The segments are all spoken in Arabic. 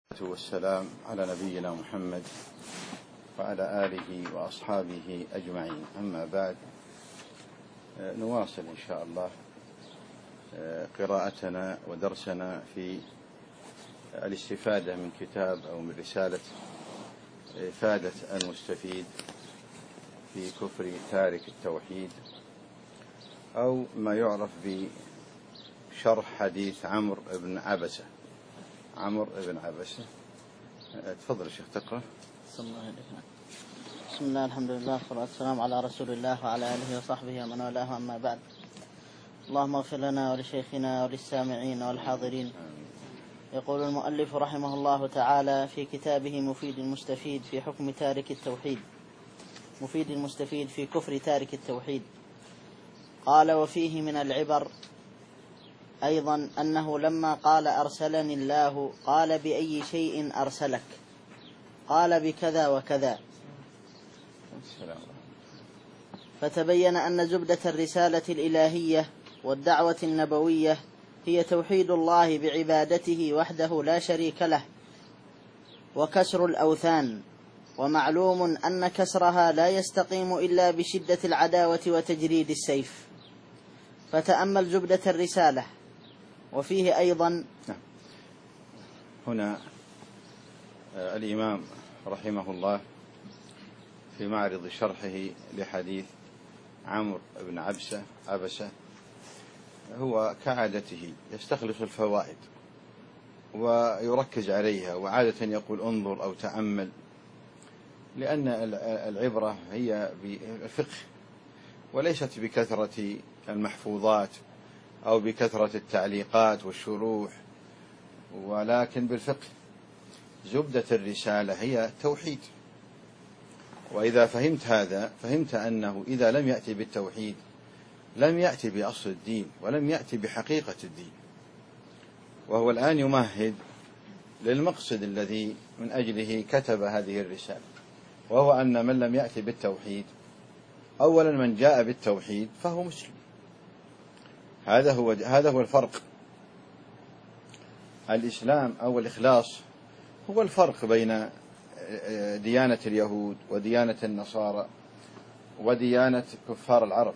والسلام على نبينا محمد وعلى آله وأصحابه أجمعين. أما بعد، نواصل إن شاء الله قراءتنا ودرسنا في الاستفادة من كتاب أو من رسالة إفادة المستفيد في كفر تارك التوحيد، أو ما يعرف بشرح حديث عمرو بن عبسة. تفضل شيخ تقرأ. بسم الله الحمد لله والصلاة والسلام على رسول الله وعلى آله وصحبه ومن والاه، أما بعد. اللهم اغفر لنا ولشيخنا وللسامعين والحاضرين. يقول المؤلف رحمه الله تعالى في كتابه مفيد المستفيد في حكم تارك التوحيد، مفيد المستفيد في كفر تارك التوحيد، قال: وفيه من العبر أيضا أنه لما قال أرسلني الله قال: بأي شيء أرسلك؟ قال: بكذا وكذا. فتبين أن زبدة الرسالة الإلهية والدعوة النبوية هي توحيد الله بعبادته وحده لا شريك له وكسر الأوثان، ومعلوم أن كسرها لا يستقيم إلا بشدة العداوة وتجريد السيف. فتأمل زبدة الرسالة. وفيه أيضا هنا الإمام رحمه الله في معرض شرحه لحديث عمرو بن عبسة هو كعادته يستخلص الفوائد ويركز عليها، وعادة يقول انظر أو تأمل، لأن العبرة هي بالفقه وليست بكثرة المحفوظات أو بكثرة التعليقات والشروح، ولكن بالفقه. زبدة الرسالة هي توحيد، وإذا فهمت هذا فهمت أنه إذا لم يأتي بالتوحيد لم يأتي بأصل الدين ولم يأتي بحقيقة الدين. وهو الآن يمهد للمقصد الذي من أجله كتب هذه الرسالة، وهو أن من لم يأتي بالتوحيد، أولا من جاء بالتوحيد فهو مسلم. هذا هو الفرق. الإسلام أو الإخلاص هو الفرق بين ديانة اليهود وديانة النصارى وديانة كفار العرب.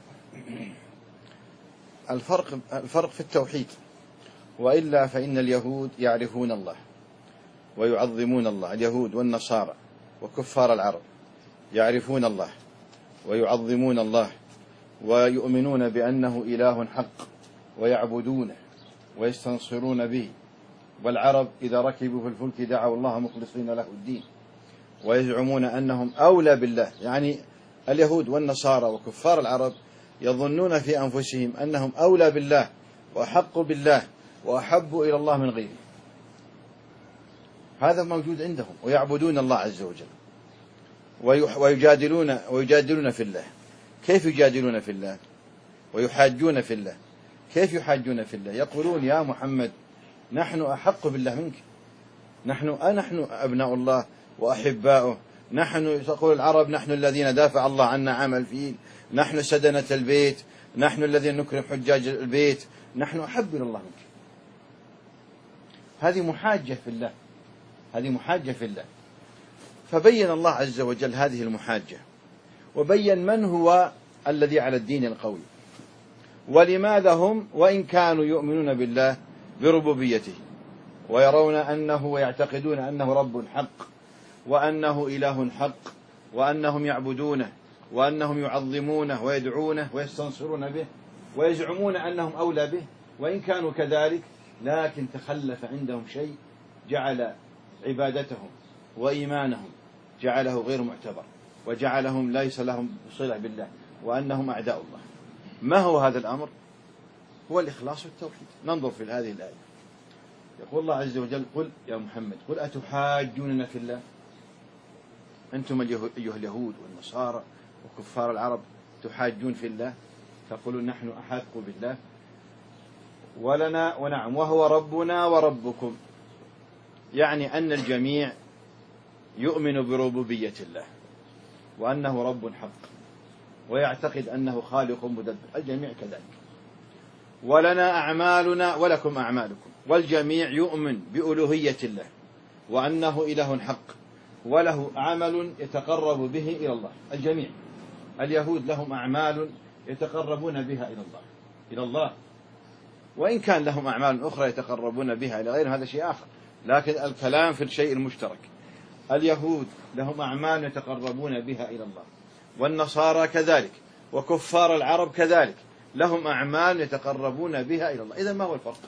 الفرق في التوحيد، وإلا فإن اليهود يعرفون الله ويعظمون الله. اليهود والنصارى وكفار العرب يعرفون الله ويعظمون الله ويؤمنون بأنه إله حق ويعبدونه ويستنصرون به. والعرب إذا ركبوا في الفلك دعوا الله مخلصين له الدين، ويزعمون أنهم أولى بالله. يعني اليهود والنصارى وكفار العرب يظنون في أنفسهم أنهم أولى بالله وأحق بالله وأحب إلى الله من غيره. هذا موجود عندهم، ويعبدون الله عز وجل ويجادلون في الله. كيف يجادلون في الله ويحاجون في الله؟ كيف يحاجون في الله؟ يقولون: يا محمد، نحن أحق بالله منك، نحن أبناء الله وأحباؤه، نحن، تقول العرب، نحن الذين دافع الله عنا عام الفيل، نحن سدنة البيت، نحن الذين نكرم حجاج البيت، نحن أحب إلى الله منك. هذه محاجة في الله، هذه محاجة في الله. فبين الله عز وجل هذه المحاجة، وبين من هو الذي على الدين القوي، ولماذا هم وإن كانوا يؤمنون بالله بربوبيته ويرون أنه ويعتقدون أنه رب حق وأنه إله حق وأنهم يعبدونه وأنهم يعظمونه ويدعونه ويستنصرون به ويزعمون أنهم أولى به، وإن كانوا كذلك لكن تخلف عندهم شيء جعل عبادتهم وإيمانهم جعله غير معتبر، وجعلهم ليس لهم صلة بالله، وأنهم أعداء الله. ما هو هذا الأمر؟ هو الإخلاص والتوحيد. ننظر في هذه الآية. يقول الله عز وجل: قل يا محمد، قل أتحاجوننا في الله؟ أنتم أيها اليهود والنصارى وكفار العرب تحاجون في الله، تقولون نحن أحق بالله ولنا ونعم وهو ربنا وربكم. يعني أن الجميع يؤمن بربوبية الله وأنه رب حق ويعتقد أنه خالق مدبر، الجميع كذلك. ولنا أعمالنا ولكم أعمالكم، والجميع يؤمن بألوهية الله وأنه إله حق وله عمل يتقرب به إلى الله. الجميع اليهود لهم أعمال يتقربون بها إلى الله، وإن كان لهم أعمال أخرى يتقربون بها إلى غيره هذا شيء آخر، لكن الكلام في الشيء المشترك. اليهود لهم أعمال يتقربون بها إلى الله، والنصارى كذلك، وكفار العرب كذلك لهم أعمال يتقربون بها إلى الله. إذن ما هو الفرق؟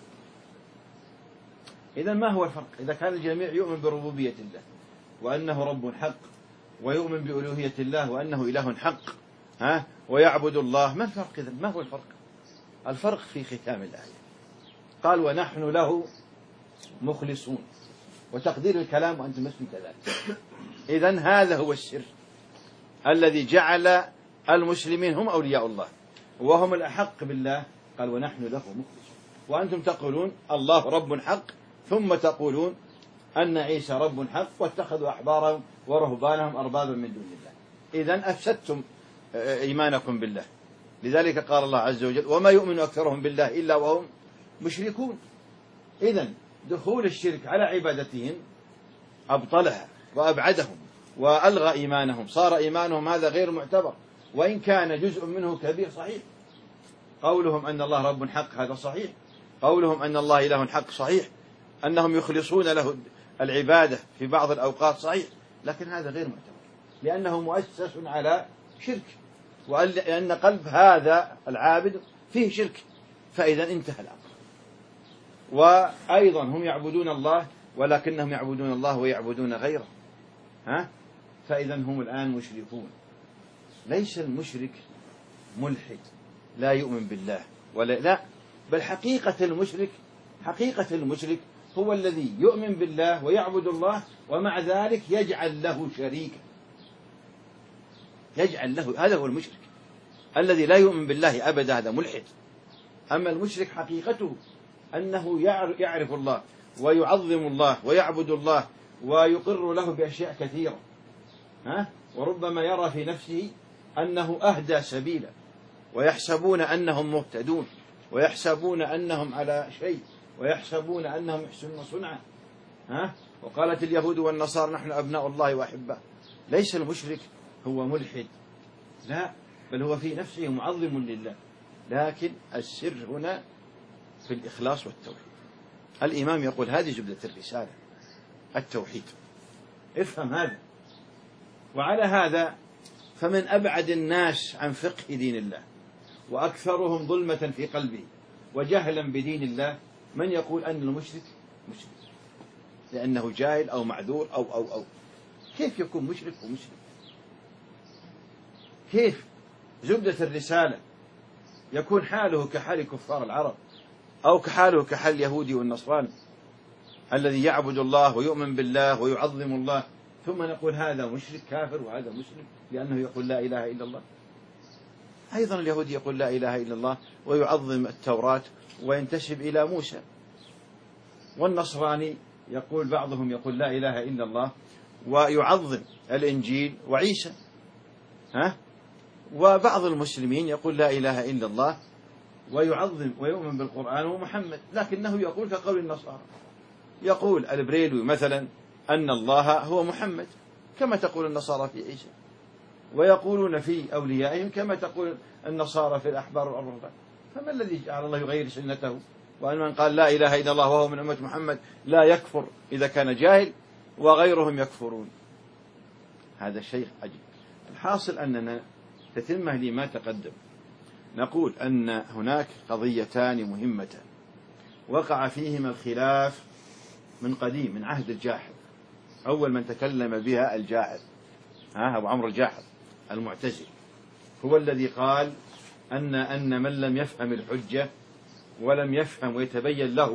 إذا كان الجميع يؤمن بربوبية الله وأنه رب حق، ويؤمن بألوهية الله وأنه إله حق، ويعبد الله، ما الفرق إذن؟ ما هو الفرق؟ الفرق في ختام الآية. قال ونحن له مخلصون، وتقدير الكلام وأنت مسلم كذلك. إذن هذا هو السر الذي جعل المسلمين هم أولياء الله وهم الأحق بالله. قال ونحن له مخلصون، وأنتم تقولون الله رب حق، ثم تقولون أن عيسى رب حق واتخذوا أحبارهم ورهبانهم أربابا من دون الله. إذن أفسدتم إيمانكم بالله. لذلك قال الله عز وجل وما يؤمن أكثرهم بالله إلا وهم مشركون. إذن دخول الشرك على عبادتهم أبطلها وأبعدهم وألغى إيمانهم، صار إيمانهم هذا غير معتبر، وإن كان جزء منه كبير صحيح. قولهم أن الله رب حق هذا صحيح، قولهم أن الله إله حق صحيح، أنهم يخلصون له العبادة في بعض الأوقات صحيح، لكن هذا غير معتبر لأنه مؤسس على شرك، وأن قلب هذا العابد فيه شرك، فإذا انتهى الأمر. وأيضا هم يعبدون الله ولكنهم يعبدون الله ويعبدون غيره، فإذا هم الآن مشركون. ليس المشرك ملحد لا يؤمن بالله لا، بل حقيقة المشرك هو الذي يؤمن بالله ويعبد الله ومع ذلك يجعل له شريكا، هذا هو المشرك الذي لا يؤمن بالله أبدا، هذا ملحد. أما المشرك حقيقته أنه يعرف الله ويعظم الله ويعبد الله ويقر له بأشياء كثيرة، وربما يرى في نفسه أنه أهدى سبيلا، ويحسبون أنهم مهتدون، ويحسبون أنهم على شيء، ويحسبون أنهم يحسنون صنعا. وقالت اليهود والنصارى نحن أبناء الله وأحباء. ليس المشرك هو ملحد، لا، بل هو في نفسه معظم لله، لكن السر هنا في الإخلاص والتوحيد. الإمام يقول هذه زبدة الرسالة، التوحيد، افهم هذا. وعلى هذا فمن أبعد الناس عن فقه دين الله وأكثرهم ظلمة في قلبه وجهلا بدين الله من يقول أن المشرك مشرك لأنه جاهل أو معذور أو كيف يكون مشرك ومسلم؟ كيف زبدة الرسالة يكون حاله كحال كفار العرب أو كحاله كحال اليهودي والنصراني الذي يعبد الله ويؤمن بالله ويعظم الله، ثم نقول هذا مشرك كافر وهذا مسلم لأنه يقول لا إله إلا الله؟ أيضا اليهودي يقول لا إله إلا الله ويعظم التوراة وينتسب إلى موسى، والنصراني يقول بعضهم يقول لا إله إلا الله ويعظم الإنجيل وعيسى، وبعض المسلمين يقول لا إله إلا الله ويعظم ويؤمن بالقرآن ومحمد، لكنه يقول كقول النصارى، يقول البريلوي مثلا أن الله هو محمد كما تقول النصارى في عيسى، ويقولون في أوليائهم كما تقول النصارى في الأحبار والرهبان. فما الذي جعل الله يغير سنته؟ وأن من قال لا إله إلا الله وهو من أمة محمد لا يكفر إذا كان جاهل وغيرهم يكفرون. هذا شيء عجيب. الحاصل أننا تتمة لما تقدم نقول أن هناك قضيتان مهمتان وقع فيهما الخلاف من قديم، من عهد الجاحظ. أول من تكلم بها الجاحظ أبو عمرو الجاحظ المعتزلي، هو الذي قال أن من لم يفهم الحجة ولم يفهم ويتبين له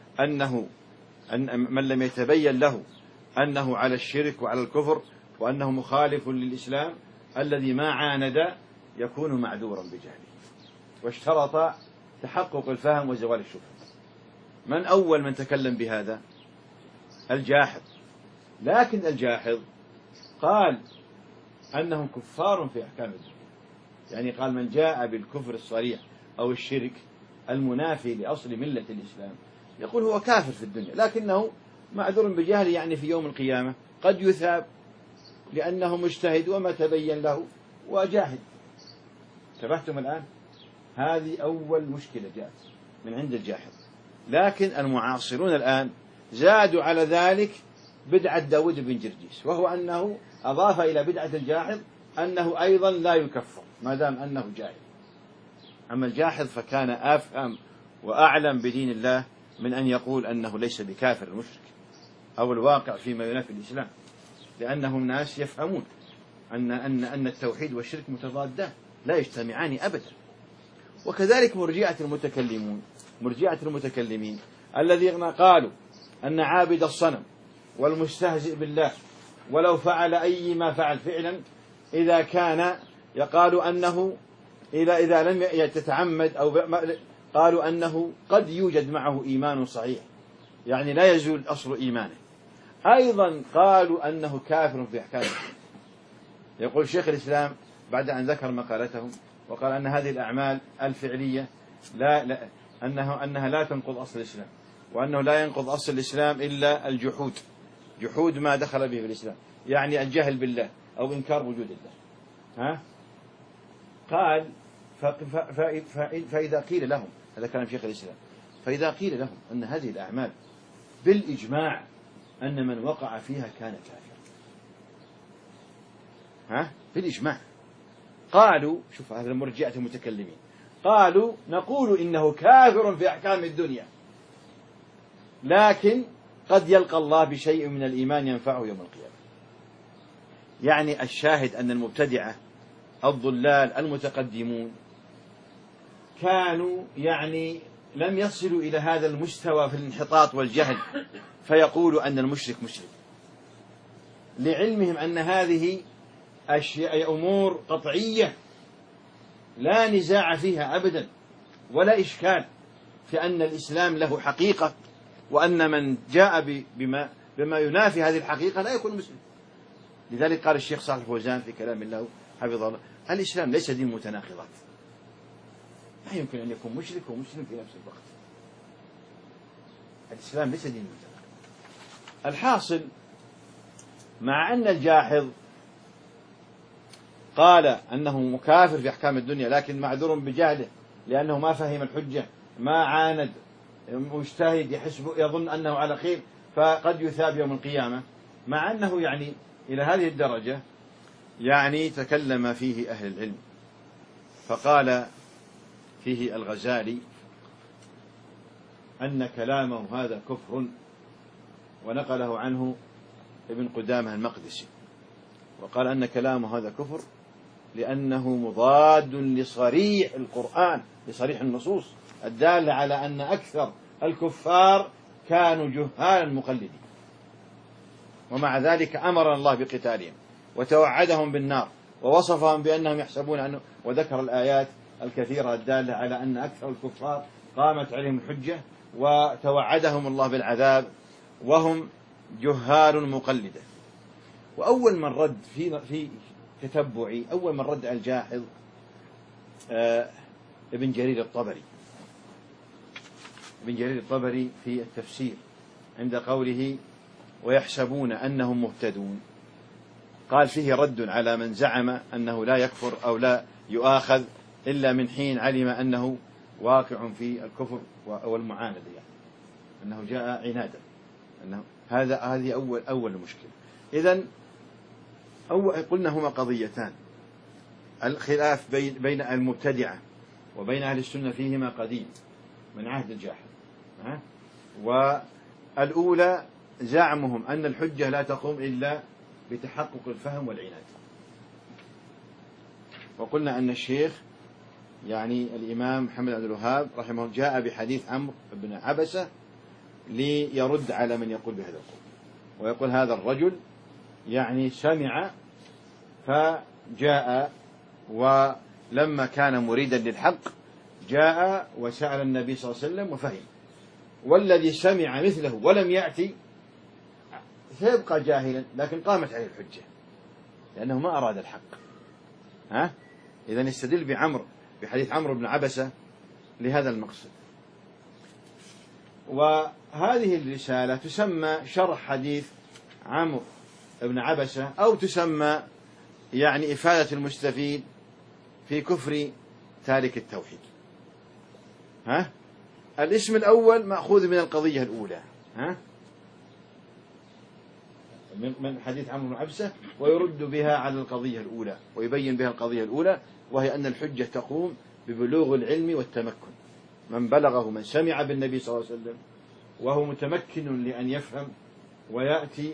من لم يتبين له أنه على الشرك وعلى الكفر وأنه مخالف للإسلام الذي ما عاند يكون معذورا بجهله، واشترط تحقق الفهم وزوال الشبهة. من أول من تكلم بهذا؟ الجاحظ. لكن الجاحظ قال أنهم كفار في أحكام الدين، يعني قال من جاء بالكفر الصريح أو الشرك المنافي لأصل ملة الإسلام يقول هو كافر في الدنيا لكنه معذور بجهل يعني في يوم القيامة قد يثاب لأنه مجتهد وما تبين له وجاهد. انتبهتم الآن؟ هذه أول مشكلة جاءت من عند الجاحظ. لكن المعاصرون الآن زادوا على ذلك بدعة داود بن جرجيس، وهو أنه أضاف إلى بدعة الجاحظ أنه أيضا لا يكفر ما دام أنه جاهل. أما الجاحظ فكان أفهم وأعلم بدين الله من أن يقول أنه ليس بكافر المشرك أو الواقع فيما ينافي الإسلام، لأنهم ناس يفهمون أن التوحيد والشرك متضادان لا يجتمعان أبدا. وكذلك مرجئة المتكلمين الذين قالوا أن عابد الصنم والمستهزئ بالله ولو فعل أي ما فعل فعلا إذا كان يقال أنه إذا لم يتعمد أو قالوا أنه قد يوجد معه إيمان صحيح، يعني لا يزول أصل إيمانه. أيضا قالوا أنه كافر في أحكامه. يقول شيخ الإسلام بعد أن ذكر مقالتهم وقال أن هذه الأعمال الفعلية أنها لا تنقض أصل الإسلام، وأنه لا ينقض أصل الإسلام إلا الجحود، جحود ما دخل به في الإسلام، يعني الجهل بالله أو إنكار وجود الله. قال فإذا قيل لهم، هذا كلام شيخ الإسلام، فإذا قيل لهم أن هذه الأعمال بالإجماع أن من وقع فيها كان كافرا، بالإجماع، قالوا شوف هذا المرجئة المتكلمين قالوا نقول إنه كافر في أحكام الدنيا، لكن قد يلقى الله بشيء من الإيمان ينفعه يوم القيامة. يعني الشاهد أن المبتدعة الضلال المتقدمون كانوا يعني لم يصلوا إلى هذا المستوى في الانحطاط والجهل فيقولوا أن المشرك مشرك، لعلمهم أن هذه أشياء أمور قطعية لا نزاع فيها أبدا ولا إشكال في أن الإسلام له حقيقة، وأن من جاء بما ينافي هذه الحقيقة لا يكون مسلم. لذلك قال الشيخ صالح الفوزان في كلام له حفظه الله: الإسلام ليس دين متناقضات، لا يمكن أن يكون مشرك ومسلم في نفس الوقت. الإسلام ليس دين متناقض. الحاصل مع أن الجاحظ قال أنه مكافر في أحكام الدنيا لكن معذور بجهله لأنه ما فهم الحجة، ما عاند، مجتهد يظن أنه على خير فقد يثاب يوم القيامة، مع أنه يعني إلى هذه الدرجة يعني تكلم فيه أهل العلم. فقال فيه الغزالي أن كلامه هذا كفر، ونقله عنه ابن قدامة المقدسي، وقال أن كلامه هذا كفر لأنه مضاد لصريح القرآن، لصريح النصوص الدالة على أن أكثر الكفار كانوا جهالا مقلدين، ومع ذلك أمر الله بقتالهم وتوعدهم بالنار ووصفهم بأنهم يحسبون أنه، وذكر الآيات الكثيرة الدالة على أن أكثر الكفار قامت عليهم الحجة وتوعدهم الله بالعذاب وهم جهال مقلدة. وأول من رد في تتبعي، أول من رد الجاحظ ابن جرير الطبري. ابن جرير الطبري في التفسير عند قوله ويحسبون أنهم مهتدون، قال فيه رد على من زعم أنه لا يكفر أو لا يؤاخذ إلا من حين علم أنه واقع في الكفر والمعاندة، يعني أنه جاء عنادا، أنه هذه أول مشكلة. إذن قلنا هما قضيتان: الخلاف بين المبتدعة وبين أهل السنة فيهما قديم من عهد الجاحظ. والأولى زعمهم أن الحجة لا تقوم إلا بتحقق الفهم والعناد. وقلنا أن الشيخ يعني الإمام محمد عبد الوهاب رحمه الله جاء بحديث عمرو بن عبسة ليرد على من يقول بهذا القول، ويقول هذا الرجل يعني سمع فجاء، ولما كان مريدا للحق جاء وسأل النبي صلى الله عليه وسلم وفهم، والذي سمع مثله ولم يأتي سيبقى جاهلا لكن قامت عليه الحجة لأنه ما أراد الحق. إذن يستدل بحديث عمرو بن عبسة لهذا المقصد. وهذه الرسالة تسمى شرح حديث عمرو بن عبسة، أو تسمى يعني إفادة المستفيد في كفر تارك التوحيد. الاسم الأول مأخوذ من القضية الأولى، من حديث عمرو بن عبسة، ويرد بها على القضية الأولى، ويبين بها القضية الأولى، وهي أن الحجة تقوم ببلوغ العلم والتمكن. من بلغه، من سمع بالنبي صلى الله عليه وسلم وهو متمكن لأن يفهم ويأتي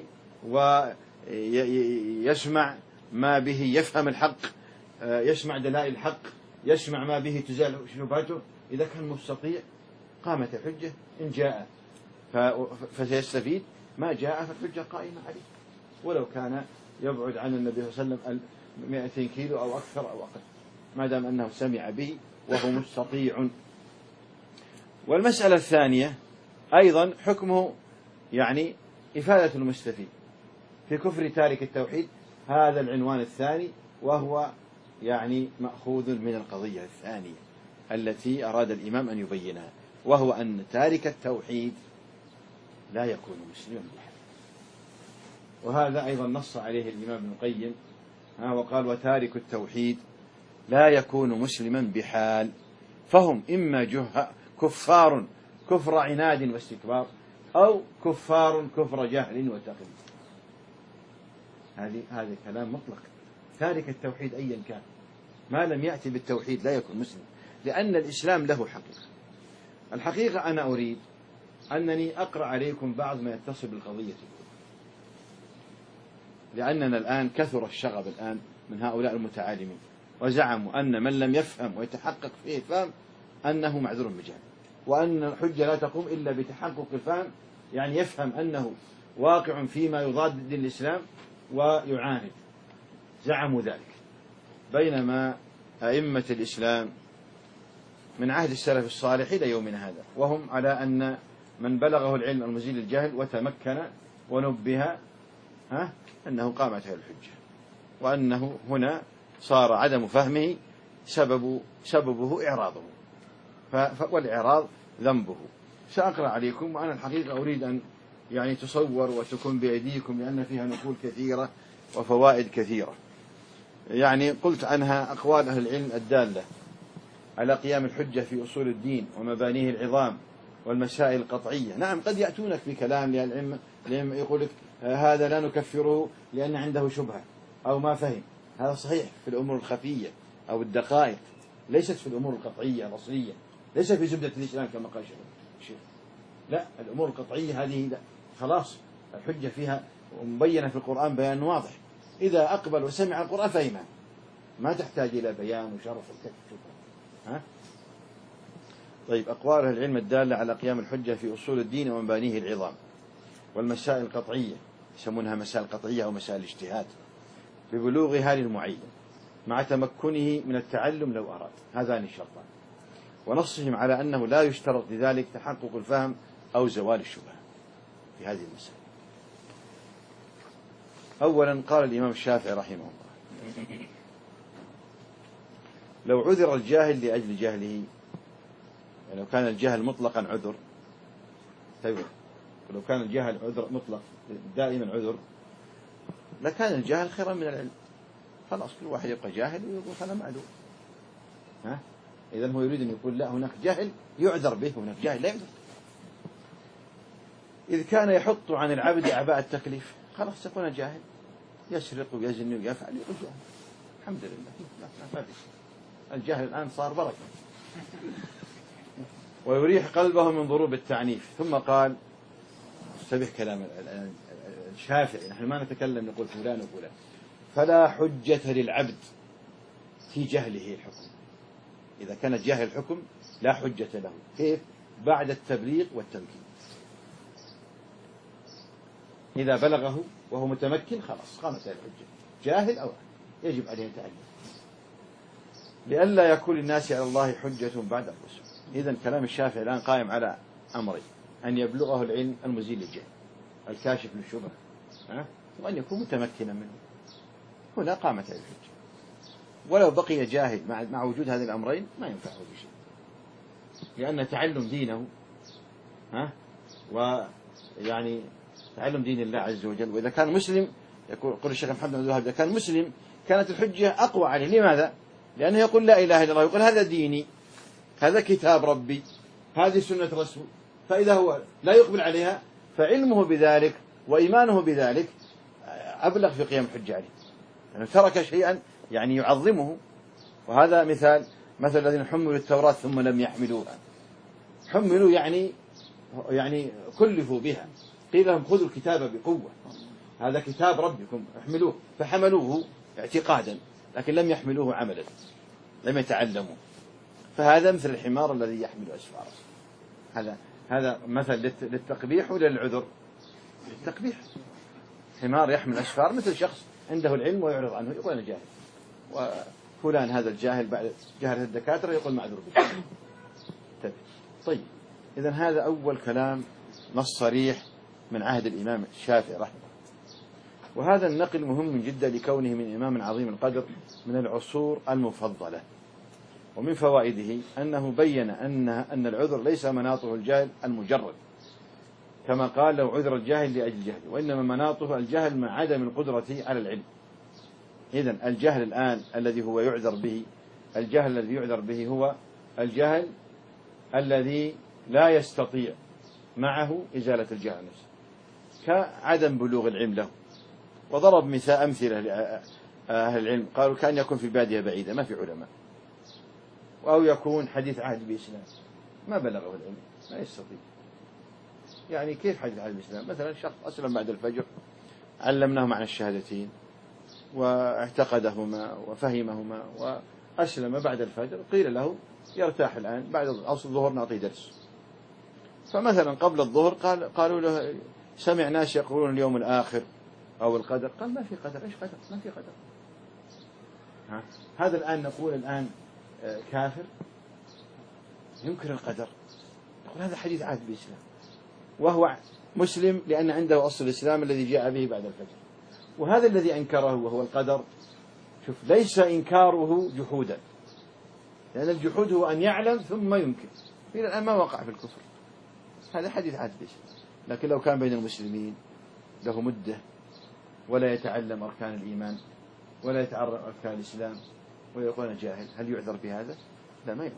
ويسمع ما به يفهم الحق، يسمع دلائل الحق، يسمع ما به تزال شبهته، إذا كان مستطيع قامت الحجة إن جاء فسيستفيد، ما جاء فالحجة قائمة عليه، ولو كان يبعد عن النبي صلى الله عليه وسلم 200 كيلو أو أكثر أو أقل، ما دام أنه سمع به وهو مستطيع. والمسألة الثانية أيضا حكمه يعني إفادة المستفيد في كفر تارك التوحيد، هذا العنوان الثاني، وهو يعني مأخوذ من القضية الثانية التي أراد الإمام أن يبينها، وهو أن تارك التوحيد لا يكون مسلما بحال. وهذا أيضا نص عليه الإمام ابن القيم، وقال: وتارك التوحيد لا يكون مسلما بحال، فهم إما كفار كفر عناد واستكبار، أو كفار كفر جهل وتقليد. هذا كلام مطلق. تارك التوحيد أيا كان ما لم يأتي بالتوحيد لا يكون مسلم، لأن الإسلام له حقيقة. الحقيقة أنا أريد أنني أقرأ عليكم بعض ما يتصل بالقضية، لأننا الآن كثر الشغب الآن من هؤلاء المتعالمين، وزعموا أن من لم يفهم ويتحقق فيه الفهم أنه معذور بجهل، وأن الحجة لا تقوم إلا بتحقق الفهم، يعني يفهم أنه واقع فيما يضاد دين الإسلام ويعاند. زعموا ذلك، بينما أئمة الإسلام من عهد السلف الصالح إلى يومنا هذا وهم على أن من بلغه العلم المزيل الجهل وتمكن ونبه أنه قامت هذه الحجة، وأنه هنا صار عدم فهمه سببه إعراضه، والإعراض ذنبه. سأقرأ عليكم، وأنا الحقيقة أريد أن يعني تصور وتكون بأيديكم، لأن فيها نقول كثيرة وفوائد كثيرة. يعني قلت عنها أقوال أهل العلم الدالة على قيام الحجة في أصول الدين ومبانيه العظام والمسائل القطعية. نعم، قد يأتونك بكلام للعلم يقول لك هذا لا نكفره لأن عنده شبهة أو ما فهم. هذا صحيح في الأمور الخفية أو الدقائق، ليست في الأمور القطعية الأصلية، ليست في زبدة الإسلام كما قال الشيخ. لا، الأمور القطعية هذه لا، خلاص الحجة فيها مبينة في القرآن بيان واضح، إذا أقبل وسمع القرآن فهمه، ما تحتاج إلى بيان وشرف وكتب. طيب، أقوال أهل العلم الدالة على قيام الحجة في أصول الدين ومبانيه العظام والمسائل القطعية، يسمونها مسائل قطعية أو مسائل اجتهاد، ببلوغها للمعين مع تمكنه من التعلم لو أراد. هذان الشرطان، ونصهم على أنه لا يشترط لذلك تحقق الفهم أو زوال الشبهة في هذه المسائل. أولا، قال الإمام الشافعي رحمه الله: لو عذر الجاهل لأجل جهله، لو كان الجهل مطلقا عذر، طيب ولو كان الجهل عذر مطلق دائما عذر، لكان الجهل خيرا من العلم. خلاص كل واحد يبقى جاهل ويقول أنا معذور. إذن هو يريد أن يقول لا، هناك جهل يعذر به وهناك جاهل لا يعذر. إذ كان يحط عن العبد أعباء التكليف، خلاص يكون جاهل، يسرق ويزني ويفعل يقول جاهل، الحمد لله ما في شيء. الجهل الآن صار بركة، ويريح قلبه من ضروب التعنيف. ثم قال، استبح كلام الشافعي، نحن ما نتكلم نقول فلان وفلان، فلا حجة للعبد في جهله الحكم. إذا كان جاهل الحكم لا حجة له. كيف؟ بعد التبليغ والتمكين. إذا بلغه وهو متمكن خلاص قامت الحجة، جاهل أو يجب عليه التعلم، لئلا يكون للناس على الله حجة بعد الرسل. إذن كلام الشافعي الآن قائم على أمرين: أن يبلغه العلم المزيل للجهل الكاشف للشبهة، وأن يكون متمكنا منه. هنا قامت الحجة. ولو بقي جاهل مع وجود هذه الأمرين ما ينفعه بشيء، لأن تعلم دينه ويعني تعلم دين الله عز وجل. وإذا كان مسلم، يقول الشيخ محمد بن عبد الوهاب، إذا كان مسلم كانت الحجة أقوى عليه. لماذا؟ لأنه يقول لا إله إلا الله، يقول هذا ديني، هذا كتاب ربي، هذه سنة رسول. فإذا هو لا يقبل عليها فعلمه بذلك وإيمانه بذلك أبلغ في قيام الحجة عليه، يعني ترك شيئا يعني يعظمه. وهذا مثل الذين حملوا التوراة ثم لم يحملوها. حملوا يعني كلفوا بها، قيل لهم خذوا الكتاب بقوة، هذا كتاب ربكم احملوه، فحملوه اعتقادا لكن لم يحملوه عملا، لم يتعلموا. فهذا مثل الحمار الذي يحمل أسفاره. هذا مثل للتقبيح ولا للعذر؟ للتقبيح. حمار يحمل أسفار مثل شخص عنده العلم ويعرض عنه، يقول أنا جاهل، وفلان هذا الجاهل بعد جهل الدكاترة يقول معذور به. طيب، إذن هذا أول كلام نص صريح من عهد الإمام الشافعي رحمه الله. وهذا النقل مهم جدا لكونه من إمام عظيم القدر من العصور المفضلة. ومن فوائده أنه بين أن العذر ليس مناطه الجهل المجرد، كما قال لو عذر الجاهل لأجل جهله، وإنما مناطه الجهل مع عدم القدرة على العلم. إذن الجهل الآن الذي هو يعذر به، الجهل الذي يعذر به هو الجهل الذي لا يستطيع معه إزالة الجهل نفسه، كعدم بلوغ العلم له. وضرب أمثلة لأهل العلم، قالوا كأن يكون في بادية بعيدة ما في علماء، أو يكون حديث عهد بإسلام ما بلغه العلم، ما يستطيع. يعني كيف حديث عهد بإسلام؟ مثلا شخص أسلم بعد الفجر، علمناه معنى الشهادتين واعتقدهما وفهمهما وأسلم بعد الفجر، قيل له يرتاح الآن، بعد الظهر نعطيه درس. فمثلا قبل الظهر قالوا له سمع ناس يقولون اليوم الآخر أو القدر، قال ما في قدر. إيش قدر؟ ما في قدر. هذا الآن نقول الآن كافر ينكر القدر، نقول هذا حديث عهد بالإسلام، وهو مسلم لأن عنده أصل الإسلام الذي جاء به بعد الفجر. وهذا الذي أنكره وهو القدر، شوف، ليس إنكاره جحودا، لأن الجحود هو أن يعلم ثم ينكر. إلى الآن ما وقع في الكفر، هذا حديث عهد بالإسلام. لكن لو كان بين المسلمين له مدة ولا يتعلم أركان الإيمان ولا يتعرف أركان الإسلام ويقول جاهل، هل يعذر بهذا؟ لا، ما يعذر.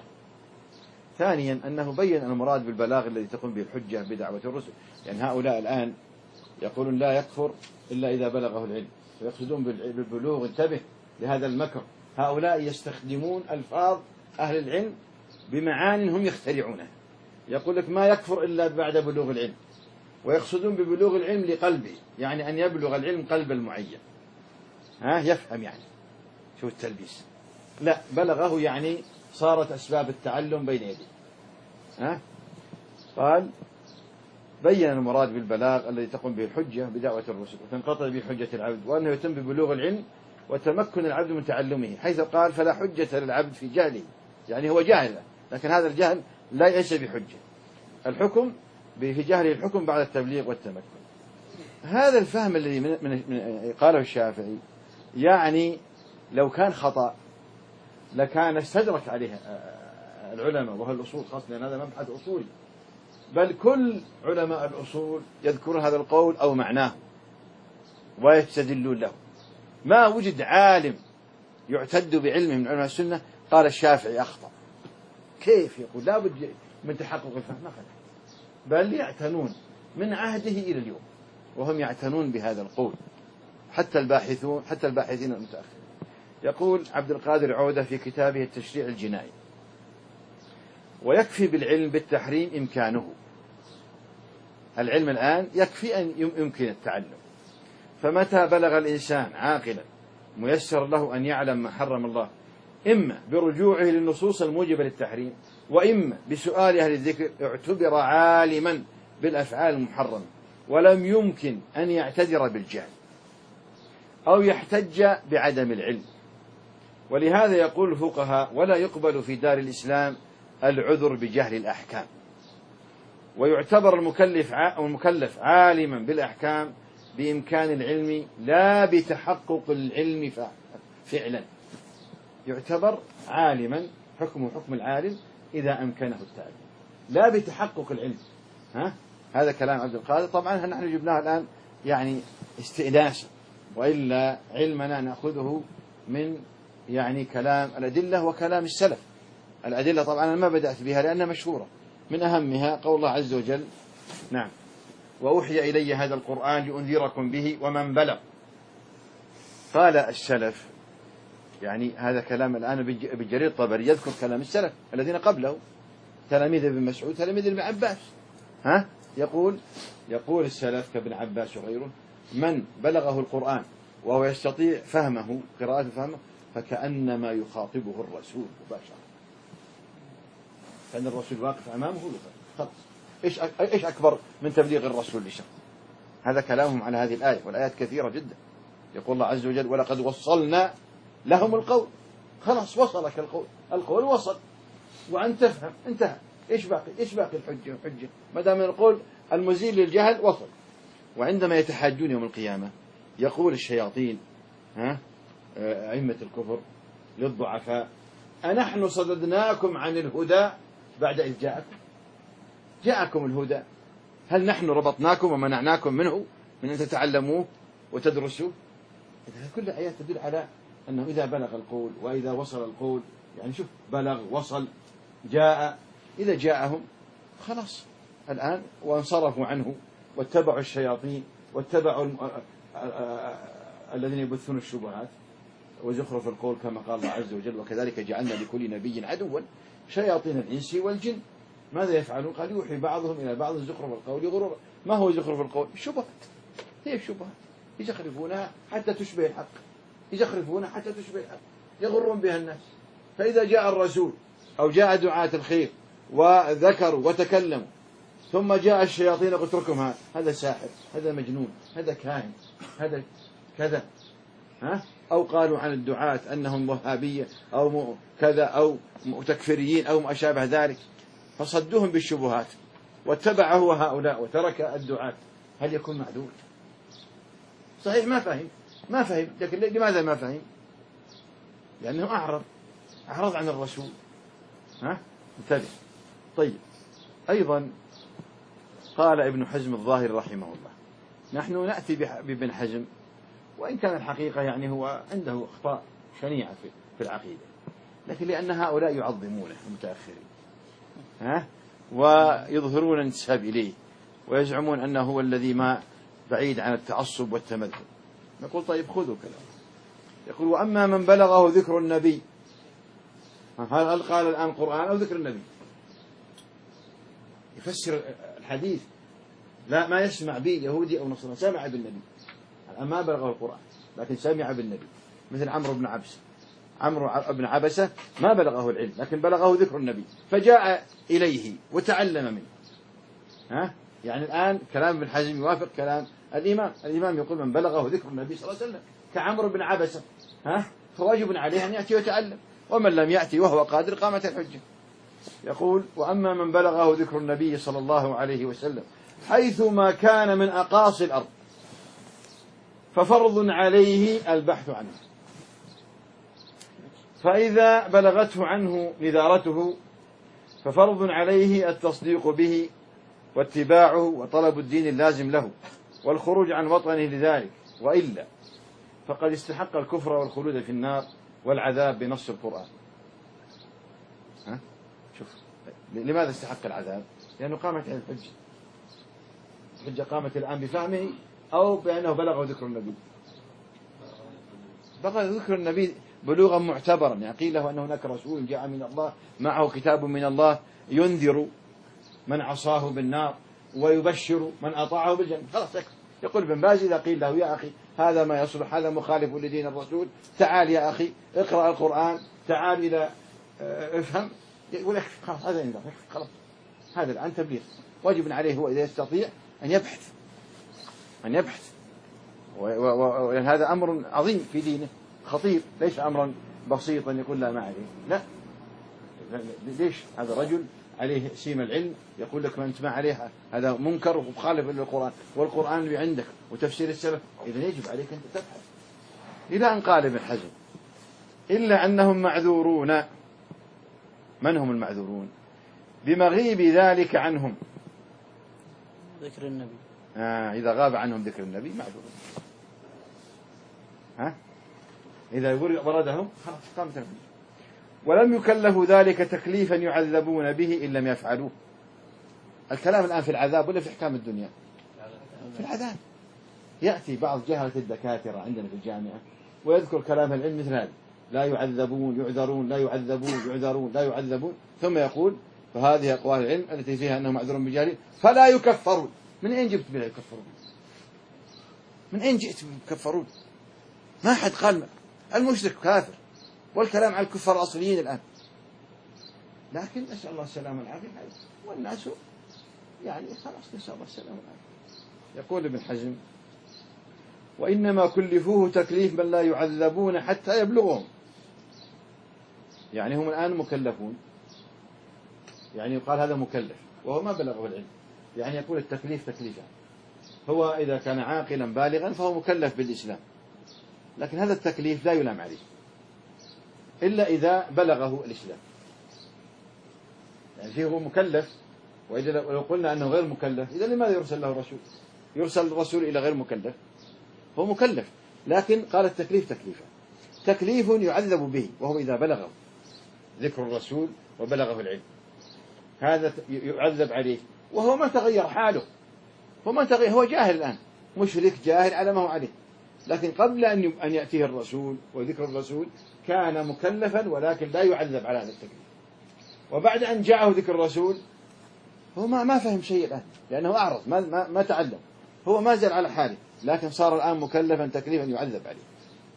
ثانيا أنه بين المراد بالبلاغ الذي تقوم به الحجة بدعوة الرسل. يعني هؤلاء الآن يقولون لا يكفر إلا إذا بلغه العلم، ويقصدون بالبلوغ، انتبه لهذا المكر. هؤلاء يستخدمون ألفاظ أهل العلم بمعان هم يخترعونها. يقول لك ما يكفر إلا بعد بلوغ العلم، ويقصدون ببلوغ العلم لقلبه، يعني أن يبلغ العلم قلب المعين، يفهم يعني. شو التلبيس؟ لا، بلغه يعني صارت أسباب التعلم بين يديه. قال بين المراد بالبلاغ الذي تقوم به الحجة بدعوة الرسل وتنقطع به حجة العبد، وأنه يتم ببلوغ العلم وتمكن العبد من تعلمه، حيث قال فلا حجة للعبد في جهله، يعني هو جاهل لكن هذا الجهل لا ليس بحجة. الحكم في جهله الحكم بعد التبليغ والتمكن. هذا الفهم الذي من قاله الشافعي، يعني لو كان خطأ لكان استدرك عليه العلماء وهو الأصول خاصة، لأن هذا مبحث أصولي، بل كل علماء الأصول يذكرون هذا القول أو معناه ويستدلون له. ما وجد عالم يعتد بعلمه من علماء السنة قال الشافعي أخطأ. كيف يقول؟ لا بد من تحقق الفهم، ما خلق. بل يعتنون من عهده إلى اليوم وهم يعتنون بهذا القول، حتى الباحثين المتأخرين. يقول عبد القادر عودة في كتابه التشريع الجنائي: ويكفي بالعلم بالتحريم إمكانه. العلم الآن يكفي أن يمكن التعلم، فمتى بلغ الإنسان عاقلا ميسر له أن يعلم ما حرم الله، إما برجوعه للنصوص الموجبة للتحريم، وإما بسؤال أهل الذكر، اعتبر عالما بالأفعال المحرمة ولم يمكن أن يعتذر بالجهل أو يحتج بعدم العلم. ولهذا يقول الفقهاء: ولا يقبل في دار الإسلام العذر بجهل الأحكام، ويعتبر المكلف عالما بالأحكام بإمكان العلم لا بتحقق العلم فعلا. يعتبر عالما، حكمه حكم العالم إذا أمكنه التعلم، لا بتحقق العلم. هذا كلام عبد القادر. طبعا نحن جبناه الآن يعني استئناسا، وإلا علمنا نأخذه من يعني كلام الأدلة وكلام السلف. الأدلة طبعا أنا ما بدأت بها لأنها مشهورة، من أهمها قول الله عز وجل: نعم، وأوحي إلي هذا القرآن لأنذركم به ومن بلغ. قال السلف، يعني هذا كلام الآن ابن جرير الطبري يذكر كلام السلف الذين قبله، تلاميذ ابن مسعود، تلاميذ ابن عباس. يقول السلف كابن عباس وغيره: من بلغه القرآن وهو يستطيع فهمه، قراءة فهمه، فكأنما يخاطبه الرسول مباشرة. كأن الرسول واقف أمامه خلاص. إيش أكبر من تبليغ الرسول لشخص؟ هذا كلامهم على هذه الآية، والآيات كثيرة جدا. يقول الله عز وجل: ولقد وصلنا لهم القول. خلاص وصلك القول وصل، وأن تفهم انتهى. إيش باقي الحجة ما دام القول المزيل للجهل وصل. وعندما يتحاجون يوم القيامة يقول الشياطين أئمة الكفر للضعفاء: أنحن صددناكم عن الهدى بعد إذ جاءكم الهدى، هل نحن ربطناكم ومنعناكم منه، من أن تتعلموه وتدرسوه؟ كل آيات تدل على أنه إذا بلغ القول وإذا وصل القول، يعني شوف، بلغ، وصل، جاء، إذا جاءهم خلاص الآن وانصرفوا عنه واتبعوا الشياطين واتبعوا الذين يبثون الشبهات وزخرف القول، كما قال الله عز وجل: وكذلك جعلنا لكل نبي عدوا شياطين الإنس والجن. ماذا يفعلون؟ قال: يوحي بعضهم إلى بعض زخرف القول غرورا. ما هو زخرف القول؟ الشبهات، هي الشبهات يزخرفونها حتى تشبه الحق، يزخرفونها حتى تشبه الحق، يغرون بها الناس. فإذا جاء الرسول أو جاء دعاة الخير وذكروا وتكلموا، ثم جاء الشياطين اتركهم، هذا ساحر، هذا مجنون، هذا كاهن، هذا كذا، أو قالوا عن الدعاة أنهم وهابية أو كذا أو تكفيريين أو ما أشابه ذلك، فصدوهم بالشبهات واتبعه هؤلاء وترك الدعاة. هل يكون معذور؟ صحيح ما فهم، لكن لماذا ما فهم؟ لأنه أعرض عن الرسول. انتبه. طيب، أيضا قال ابن حزم الظاهري رحمه الله: نحن نأتي بابن حزم، وإن كان الحقيقة يعني هو عنده أخطاء شنيعة في العقيدة، لكن لأن هؤلاء يعظمونه المتأخرين ويظهرون الانتساب إليه ويزعمون أنه هو الذي ما بعيد عن التعصب والتمذهب. نقول: طيب خذوا كلام. يقول: وأما من بلغه ذكر النبي، هل قال الآن قرآن أو ذكر النبي؟ يفسر الحديث، لا ما يسمع به يهودي أو نصراني، سمع بالنبي، ما بلغه القرآن لكن سمع بالنبي، مثل عمرو بن عبسة ما بلغه العلم لكن بلغه ذكر النبي فجاء إليه وتعلم منه. يعني الآن كلام ابن حزم يوافق كلام الإمام يقول: من بلغه ذكر النبي صلى الله عليه وسلم كعمرو بن عبسة فواجب عليه أن يأتي ويتعلم، ومن لم يأتي وهو قادر قامت الحجة. يقول: وأما من بلغه ذكر النبي صلى الله عليه وسلم حيثما كان من أقاصي الأرض ففرض عليه البحث عنه، فإذا بلغته عنه نذارته ففرض عليه التصديق به واتباعه وطلب الدين اللازم له والخروج عن وطنه لذلك، وإلا فقد استحق الكفر والخلود في النار والعذاب بنص القرآن. شوف، لماذا استحق العذاب؟ لأنه قامت على الحجة قامت الآن بفهمه أو بأنه بلغه ذكر النبي. بلغ ذكر النبي بلوغا معتبرا، يعني قيل له أن هناك رسول جاء من الله معه كتاب من الله ينذر من عصاه بالنار ويبشر من أطاعه بالجنة. خلاص يقول ابن باز إذا قيل له: يا أخي هذا ما يصلح، هذا مخالف لدين الرسول، تعال يا أخي اقرأ القرآن، تعال إلى افهم، يقول لك خلاص هذا ينذر، خلاص هذا الآن تبليغ. واجب عليه هو إذا يستطيع أن يبحث وهذا هذا أمر عظيم في دينه، خطير، ليس أمرا بسيطا يقول لا ما عليه، لا. ليش؟ هذا رجل عليه سيم العلم يقول لك: ما أنت ما عليه هذا منكر ومخالف للقرآن، والقرآن اللي عندك وتفسير السلف، إذا يجب عليك أن تبحث. إلى أن قال ابن حزم: إلا أنهم معذورون. من هم المعذورون؟ بمغيب ذلك عنهم، ذكر النبي. إذا غاب عنهم ذكر النبي معذور. إذا وردهم خلاص قامت الحجة. ولم يكلفوا ذلك تكليفا يعذبون به إن لم يفعلوه. الكلام الآن في العذاب ولا في أحكام الدنيا؟ في العذاب. يأتي بعض جهلة الدكاترة عندنا في الجامعة ويذكر كلام العلم مثل هذا: لا يعذبون يعذرون، لا يعذبون يعذرون، لا يعذبون، ثم يقول: فهذه أقوال العلم التي فيها أنهم معذورون بجهل فلا يكفرون. من أين جبت بلا يكفرون؟ من أين جئت يكفرون؟ ما حد قال المشرك كافر، والكلام على الكفار الأصليين الآن. لكن نسأل الله السلامة والعافية، والناس يعني خلاص نسأل الله السلامة والعافية. يقول ابن حزم: وإنما كلفوه تكليف من لا يعذبون حتى يبلغهم. يعني هم الآن مكلفون، يعني يقال هذا مكلف وهو ما بلغه العلم، يعني يقول التكليف تكليفا. هو إذا كان عاقلا بالغا فهو مكلف بالإسلام، لكن هذا التكليف لا يلام عليه إلا إذا بلغه الإسلام. يعني فيه هو مكلف، وإذا لو قلنا أنه غير مكلف إذا لماذا يرسل له رسول؟ يرسل الرسول إلى غير مكلف؟ هو مكلف، لكن قال التكليف تكليفا. تكليف يعذب به وهو إذا بلغه ذكر الرسول وبلغه العلم، هذا يعذب عليه وهو ما تغير حاله، هو جاهل الآن، مشرك جاهل على ما هو عليه، لكن قبل أن يأتيه الرسول وذكر الرسول كان مكلفا ولكن لا يعذب على هذا التكليف. وبعد أن جاءه ذكر الرسول هو ما فهم شيء الآن، لأنه أعرض ما تعلم، هو ما زال على حاله، لكن صار الآن مكلفا تكليفا يعذب عليه.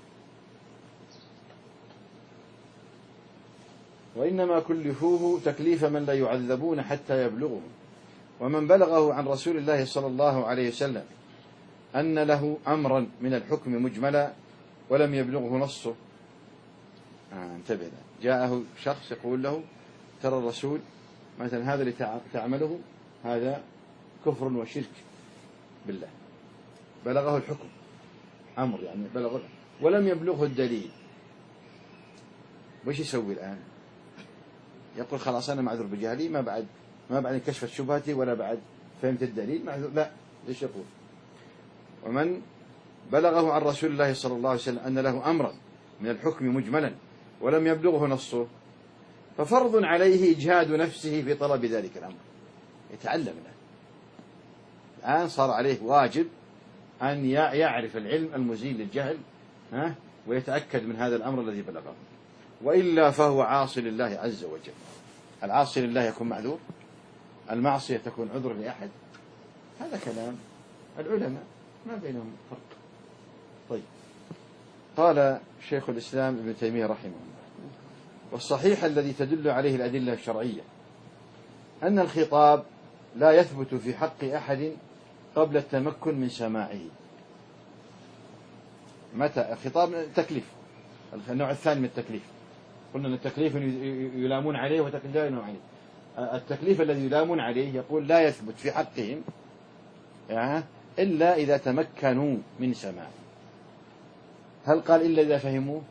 وإنما كلفوه تكليف من لا يعذبون حتى يبلغوا. ومن بلغه عن رسول الله صلى الله عليه وسلم أن له أمرا من الحكم مجملا ولم يبلغه نصه. انتبه، جاءه شخص يقول له: ترى الرسول مثلا هذا اللي تعمله هذا كفر وشرك بالله، بلغه الحكم، أمر يعني بلغه، ولم يبلغه الدليل، وش يسوي الآن؟ يقول: خلاص أنا معذور بجهلي، ما بعد كشفت شبهتي ولا بعد فهمت الدليل معذور. لا، ليش يقول؟ ومن بلغه عن رسول الله صلى الله عليه وسلم أن له أمرا من الحكم مجملا ولم يبلغه نصه ففرض عليه إجهاد نفسه في طلب ذلك الأمر. يتعلم الآن صار عليه واجب أن يعرف العلم المزيل للجهل، ويتأكد من هذا الأمر الذي بلغه، وإلا فهو عاصي لله عز وجل. العاصي لله يكون معذور؟ المعصية تكون عذر لأحد؟ هذا كلام العلماء ما بينهم فرق. طيب، قال شيخ الإسلام ابن تيمية رحمه الله: والصحيح الذي تدل عليه الأدلة الشرعية أن الخطاب لا يثبت في حق أحد قبل التمكن من سماعه. متى الخطاب؟ تكليف، النوع الثاني من التكليف. قلنا أن التكليف يلامون عليه وتكليف لا يلامون عليه. التكليف الذي يلامون عليه يقول لا يثبت في حقهم إلا إذا تمكنوا من سماعه. هل قال إلا إذا فهموه؟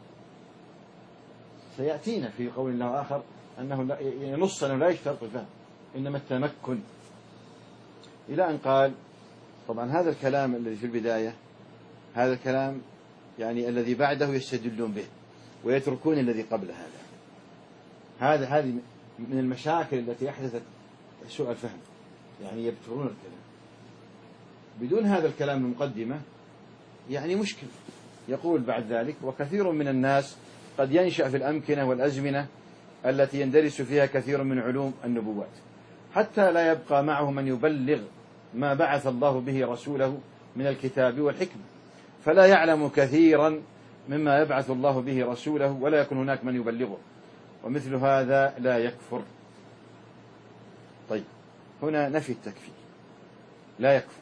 سيأتينا في قول الله آخر أنه ينص أنه لا يشترط الفهم، إنما التمكن، إلى أن قال. طبعا هذا الكلام الذي في البداية هذا الكلام يعني الذي بعده يستدلون به ويتركون الذي قبل هذه من المشاكل التي أحدثت سوء الفهم، يعني يبترون الكلام بدون هذا الكلام المقدمة، يعني مشكلة. يقول بعد ذلك: وكثير من الناس قد ينشأ في الأمكنة والأزمنة التي يندرس فيها كثير من علوم النبوات حتى لا يبقى معه من يبلغ ما بعث الله به رسوله من الكتاب والحكمة، فلا يعلم كثيرا مما يبعث الله به رسوله ولا يكون هناك من يبلغه، ومثل هذا لا يكفر. طيب، هنا نفي التكفير، لا يكفر،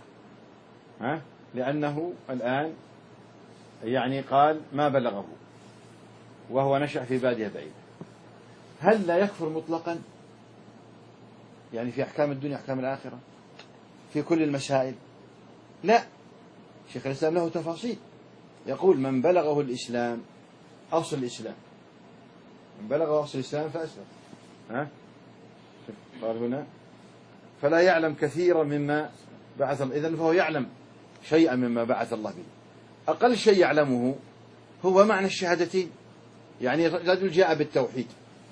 لأنه الآن يعني قال ما بلغه وهو نشأ في بادية بعيدة. هل لا يكفر مطلقا؟ يعني في أحكام الدنيا أحكام الآخرة في كل المسائل؟ لا، شيخ الإسلام له تفاصيل. يقول: من بلغه الإسلام أصل الإسلام، من بلغه أصل الإسلام فأسلم. قال هنا: فلا يعلم كثيرا مما بعث الله، إذن فهو يعلم شيئا مما بعث الله به. أقل شيء يعلمه هو معنى الشهادتين، يعني رجل جاء بالتوحيد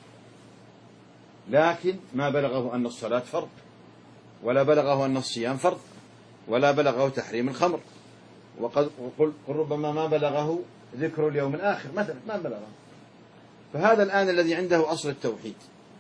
لكن ما بلغه أن الصلاة فرض، ولا بلغه أن الصيام فرض، ولا بلغه تحريم الخمر، وقل ربما ما بلغه ذكر اليوم الآخر مثلا، ما بلغه. فهذا الآن الذي عنده أصل التوحيد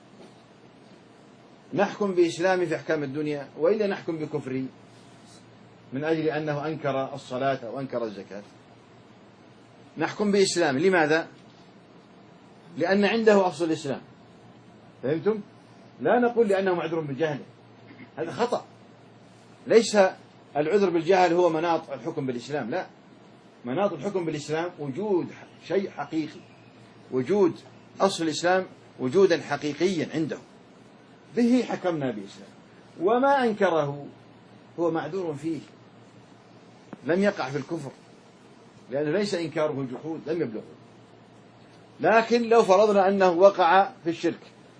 نحكم بإسلامه في أحكام الدنيا، وإلا نحكم بكفره من أجل أنه أنكر الصلاة أو أنكر الزكاة؟ نحكم بإسلامه. لماذا؟ لأن عنده أصل الإسلام. فهمتم؟ لا نقول لأنه معذور بالجهل، هذا خطأ. ليس العذر بالجهل هو مناط الحكم بالإسلام، لا، مناط الحكم بالإسلام وجود شيء حقيقي، وجود أصل الإسلام وجودا حقيقيا عنده، به حكمنا بإسلام. وما أنكره هو معذور فيه، لم يقع في الكفر، لأنه ليس إنكاره جحود، لم يبلغه. لكن لو فرضنا أنه وقع في الشرك،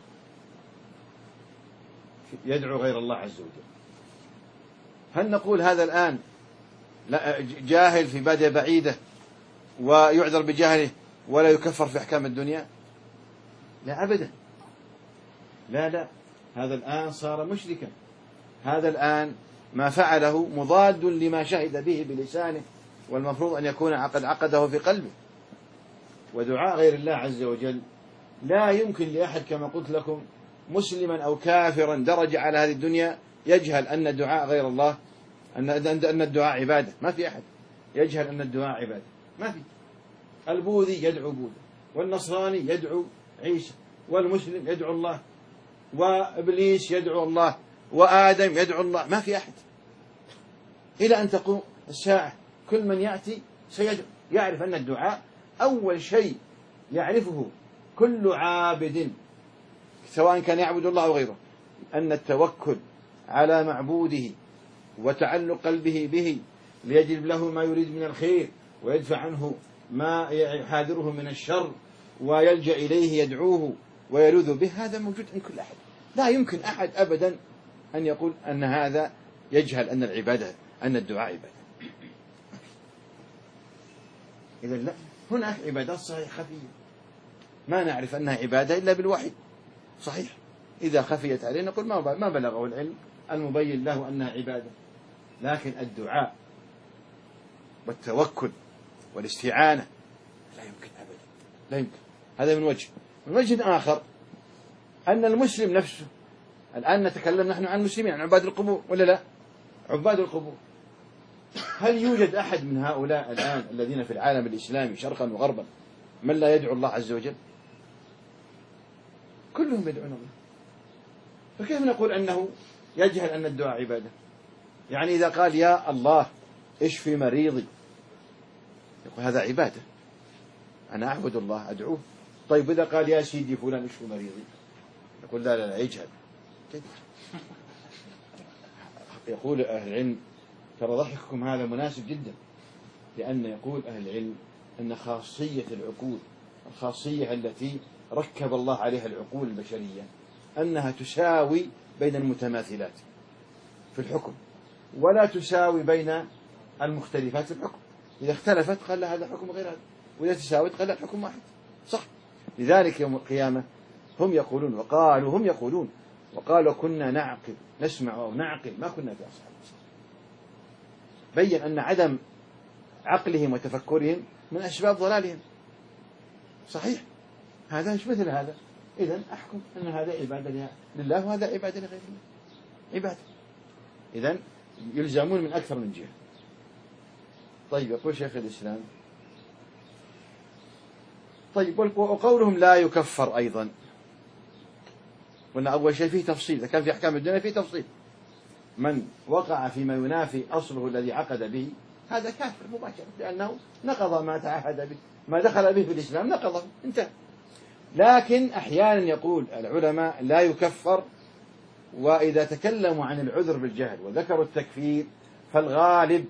يدعو غير الله عز وجل، هل نقول هذا الآن جاهل في بادية بعيدة ويعذر بجهله ولا يكفر في أحكام الدنيا؟ لا أبدا، لا، هذا الآن صار مشركا، هذا الآن ما فعله مضاد لما شهد به بلسانه، والمفروض أن يكون قد عقده في قلبه. ودعاء غير الله عز وجل لا يمكن لأحد، كما قلت لكم، مسلما أو كافرا درج على هذه الدنيا يجهل أن الدعاء غير الله، أن الدعاء عبادة. ما في أحد يجهل أن الدعاء عبادة، ما في. البوذي يدعو بوذا، والنصراني يدعو عيسى، والمسلم يدعو الله، وإبليس يدعو الله، وآدم يدعو الله، ما في أحد إلى أن تقوم الساعة. كل من يأتي سيدعو، يعرف أن الدعاء أول شيء يعرفه كل عابد سواء كان يعبد الله أو غيره، أن التوكل على معبوده وتعلق قلبه به ليجلب له ما يريد من الخير ويدفع عنه ما يحاذره من الشر ويلجأ إليه يدعوه ويلوذ به، هذا موجود عند كل أحد. لا يمكن أحد أبدا أن يقول أن هذا يجهل أن العبادة، أن الدعاء عبادة. إذا لا، هناك عبادات صحيح خفية ما نعرف أنها عبادة إلا بالوحي، صحيح، إذا خفيت علينا نقول ما بلغه العلم المبين له أنها عبادة. لكن الدعاء والتوكل والاستعانة لا يمكن أبدا، لا يمكن. هذا من وجه. من وجه آخر أن المسلم نفسه، الآن نتكلم نحن عن المسلمين، عن عباد القبور، ولا لا؟ عباد القبور، هل يوجد أحد من هؤلاء الآن الذين في العالم الإسلامي شرقا وغربا من لا يدعو الله عز وجل؟ كلهم يدعون الله. فكيف نقول أنه يجهل أن الدعاء عبادة؟ يعني إذا قال يا الله اشفي مريضي، يقول هذا عبادة، أنا أعبد الله أدعوه. طيب إذا قال يا سيدي فلان اشفي مريضي، يقول لا يجهل. يقول أهل العلم، ترى ضحككم هذا مناسب جدا، لأن يقول أهل العلم أن خاصية العقول، الخاصية التي ركب الله عليها العقول البشرية، أنها تساوي بين المتماثلات في الحكم، ولا تساوي بين المختلفات في الحكم. إذا اختلفت قال لا هذا حكم غير هذا، وإذا تساوت قال لا الحكم واحد، صح. لذلك يوم القيامة هم يقولون وقالوا كنا نعقل نسمع أو نعقل ما كنا في أصحاب السعير. بين أن عدم عقلهم وتفكرهم من أسباب ضلالهم، صحيح. هذا مش مثل هذا. إذن أحكم أن هذا عبادة لله وهذا عبادة لغير الله، عبادة. إذن يلزمون من أكثر من جهة. طيب يقول شيخ الإسلام، طيب وقولهم لا يكفر أيضا، قلنا أول شيء فيه تفصيل، إذا كان في أحكام الدنيا فيه تفصيل. من وقع فيما ينافي أصله الذي عقد به هذا كافر مباشرة، لأنه نقض ما تعهد به، ما دخل به في الإسلام نقضه، انتهى. لكن أحيانا يقول العلماء لا يكفر، وإذا تكلموا عن العذر بالجهل وذكروا التكفير فالغالب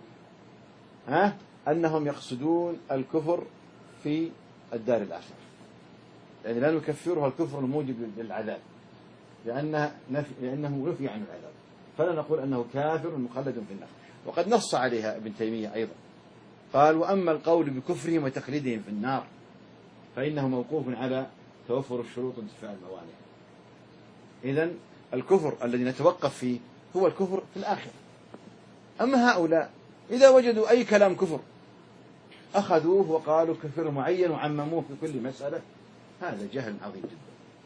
أنهم يقصدون الكفر في الدار الآخرة، يعني لا نكفرها الكفر الموجب للعذاب، لأنه نفي عن العذاب. فلا نقول أنه كافر مخلد في النار. وقد نص عليها ابن تيمية أيضا، قال: وأما القول بكفرهم وتخليدهم في النار فإنه موقوف على توفر الشروط وانتفاء الموانع. إذن الكفر الذي نتوقف فيه هو الكفر في الآخرة. أما هؤلاء إذا وجدوا أي كلام كفر أخذوه وقالوا كفر معين وعمموه في كل مسألة، هذا جهل عظيم جدا.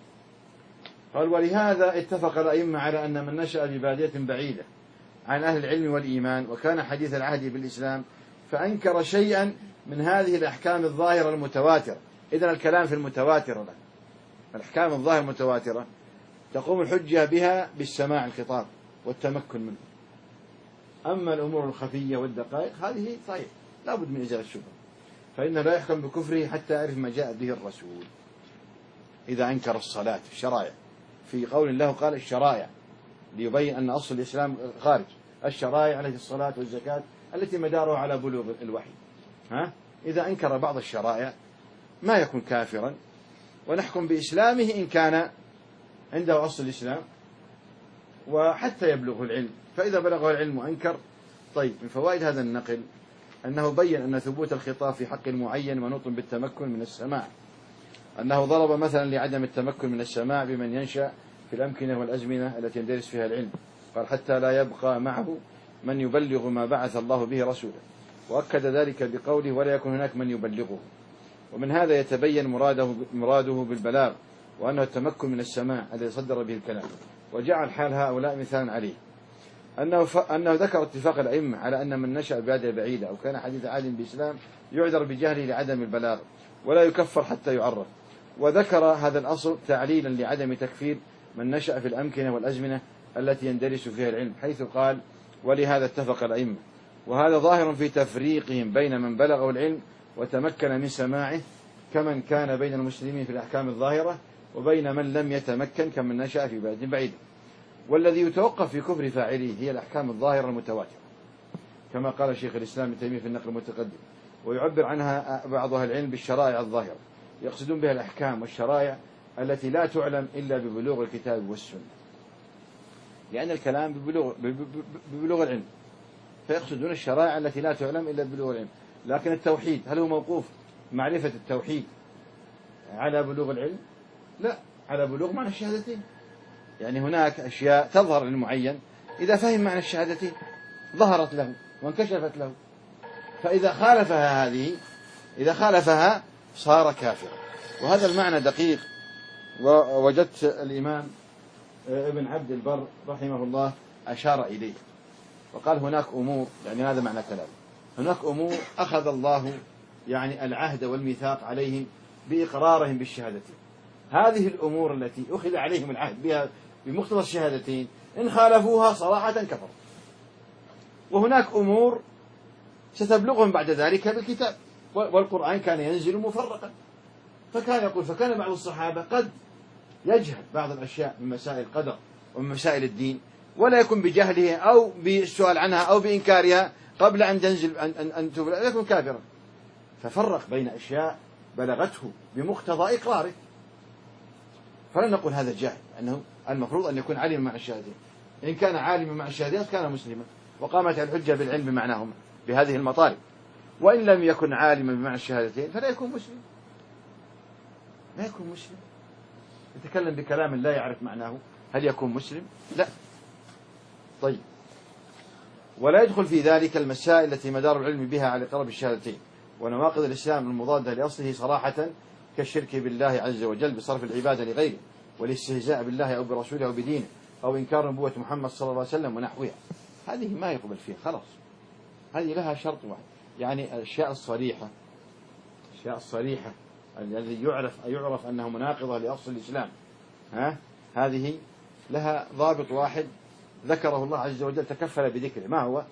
قال: ولهذا اتفق الأئمة على أن من نشأ ببادية بعيدة عن أهل العلم والإيمان وكان حديث العهد بالإسلام فأنكر شيئا من هذه الأحكام الظاهرة المتواترة. إذن الكلام في المتواترة، الأحكام الظاهرة المتواترة تقوم الحجة بها بالسماع الخطاب والتمكن منه. أما الأمور الخفية والدقائق هذه صحيح لا بد من إزالة الشبهة، فإنه لا يحكم بكفره حتى يعرف ما جاء به الرسول. إذا أنكر الصلاة في الشرائع، في قول الله قال الشرائع ليبين أن أصل الإسلام خارج الشرائع التي الصلاة والزكاة التي مدارها على بلوغ الوحي. إذا أنكر بعض الشرائع ما يكون كافرا، ونحكم بإسلامه إن كان عنده أصل الإسلام وحتى يبلغه العلم. فإذا بلغه العلم وأنكر. طيب، من فوائد هذا النقل أنه بين أن ثبوت الخطاب في حق معين منوط بالتمكن من السماع، أنه ضرب مثلا لعدم التمكن من السماع بمن ينشأ في الأمكنة والأزمنة التي يندرس فيها العلم، قال: حتى لا يبقى معه من يبلغ ما بعث الله به رسوله، وأكد ذلك بقوله: ولا يكون هناك من يبلغه. ومن هذا يتبين مراده بالبلاغ، وأنه التمكن من السماع الذي صدر به الكلام. وجعل حال هؤلاء مثالا عليه أنه ذكر اتفاق الأئمة على أن من نشأ ببادية بعيدة أو كان حديث عهد بإسلام يعذر بجهله لعدم البلاغ ولا يكفر حتى يعرف. وذكر هذا الأصل تعليلا لعدم تكفير من نشأ في الأمكنة والأزمنة التي يندرس فيها العلم، حيث قال: ولهذا اتفق الأئمة. وهذا ظاهر في تفريقهم بين من بلغه العلم وتمكن من سماعه كمن كان بين المسلمين في الأحكام الظاهرة وبين من لم يتمكن كمن نشأ في بلد بعيد. والذي يتوقف في كفر فاعله هي الأحكام الظاهرة المتواترة، كما قال شيخ الإسلام ابن تيمية في النقل المتقدم. ويعبر عنها بعض أهل العلم بالشرائع الظاهرة، يقصدون بها الأحكام والشرائع التي لا تعلم إلا ببلوغ الكتاب والسنة، لأن الكلام ببلوغ العلم، فيقصدون الشرائع التي لا تعلم إلا ببلوغ العلم. لكن التوحيد هل هو موقوف معرفة التوحيد على بلوغ العلم؟ لا، على بلوغ معنى الشهادتين. يعني هناك أشياء تظهر للمعين إذا فهم معنى الشهادتين ظهرت له وانكشفت له، فإذا خالفها إذا خالفها صار كافرا. وهذا المعنى دقيق، ووجدت الإمام ابن عبد البر رحمه الله أشار إليه وقال: هناك أمور، يعني هذا معنى كلام، هناك أمور أخذ الله يعني العهد والميثاق عليهم بإقرارهم بالشهادتين. هذه الأمور التي أخذ عليهم العهد بها بمقتضى الشهادتين إن خالفوها صراحة كفر. وهناك أمور ستبلغهم بعد ذلك بالكتاب، والقرآن كان ينزل مفرقا، فكان بعض الصحابة قد يجهل بعض الأشياء من مسائل القدر ومن مسائل الدين ولا يكون بجهله أو بالسؤال عنها أو بإنكارها قبل أن تنزل أن تبلغ، يكون كافرا. ففرق بين أشياء بلغته بمقتضى إقراره، فلا نقول هذا جاهل، أنه المفروض أن يكون عالما مع الشهادتين. إن كان عالما مع الشهادتين كان مسلما وقامت الحجة بالعلم بمعناهما بهذه المطالب. وإن لم يكن عالما بمعنى الشهادتين فلا يكون مسلم، لا يكون مسلم. يتكلم بكلام لا يعرف معناه، هل يكون مسلم؟ لا. طيب، ولا يدخل في ذلك المسائل التي مدار العلم بها على قرب الشهادتين ونواقض الإسلام المضادة لأصله صراحة، كالشرك بالله عز وجل بصرف العبادة لغيره، والاستهزاء بالله أو برسوله أو بدينه، أو إنكار نبوة محمد صلى الله عليه وسلم ونحوها. هذه ما يقبل فيها، خلاص، هذه لها شرط واحد. يعني الأشياء الصريحة الذي يعرف أنه مناقضة لأصل الإسلام، هذه لها ضابط واحد ذكره الله عز وجل تكفل بذكره، ما هو؟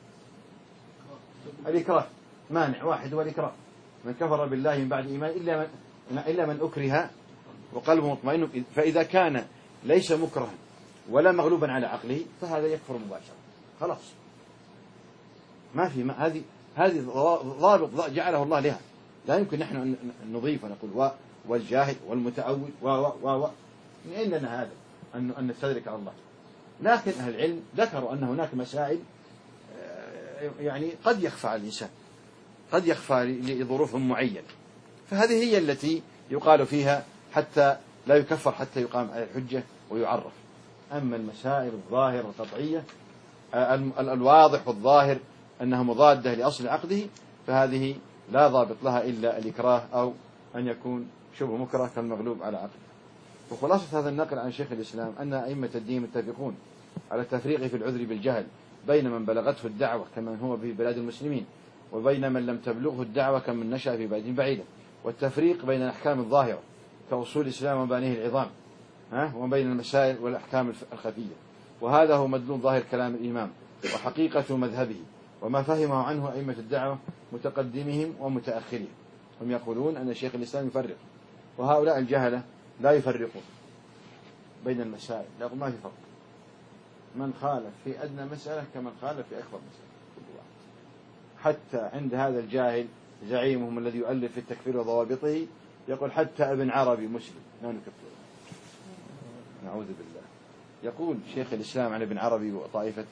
الإكراه. مانع واحد هو الإكراه. من كفر بالله من بعد إيمان إلا من أكره وقلبه مطمئن، فإذا كان ليس مكرها ولا مغلوبا على عقله فهذا يكفر مباشرة، خلاص. ما في هذه ضابط جعله الله لها، لا يمكن نحن نضيف ونقول والجاهل والمتأول من أين لنا هذا أن نستدرك على الله؟ لكن أهل العلم ذكروا أن هناك مسائل يعني قد يخفى على الإنسان، قد يخفى لظروف معينة، فهذه هي التي يقال فيها حتى لا يكفر حتى يقام على الحجة ويعرف. أما المسائل الظاهرة القطعية الواضح والظاهر أنها مضادة لأصل عقده، فهذه لا ضابط لها إلا الإكراه أو أن يكون شبه مكره كالمغلوب على عقله. وخلاصة هذا النقل عن شيخ الإسلام أن أئمة الدين متفقون على التفريق في العذر بالجهل بين من بلغته الدعوة كمن هو في بلاد المسلمين وبين من لم تبلغه الدعوة كمن نشأ في بلاد بعيدة، والتفريق بين الأحكام الظاهرة كأصول الإسلام ومبانيه العظام وبين المسائل والأحكام الخفية. وهذا هو مدلول ظاهر كلام الإمام وحقيقة مذهبه وما فهمه عنه أئمة الدعوة متقدمهم ومتأخرهم. هم يقولون أن شيخ الإسلام يفرق، وهؤلاء الجهلة لا يفرقون بين المسائل، لا ما في فرق، من خالف في أدنى مسألة كمن خالف في أكبر مسألة. حتى عند هذا الجاهل زعيمهم الذي يؤلف في التكفير وضوابطه يقول حتى ابن عربي مسلم لا نكفره، نعوذ بالله. يقول شيخ الإسلام عن ابن عربي وطائفته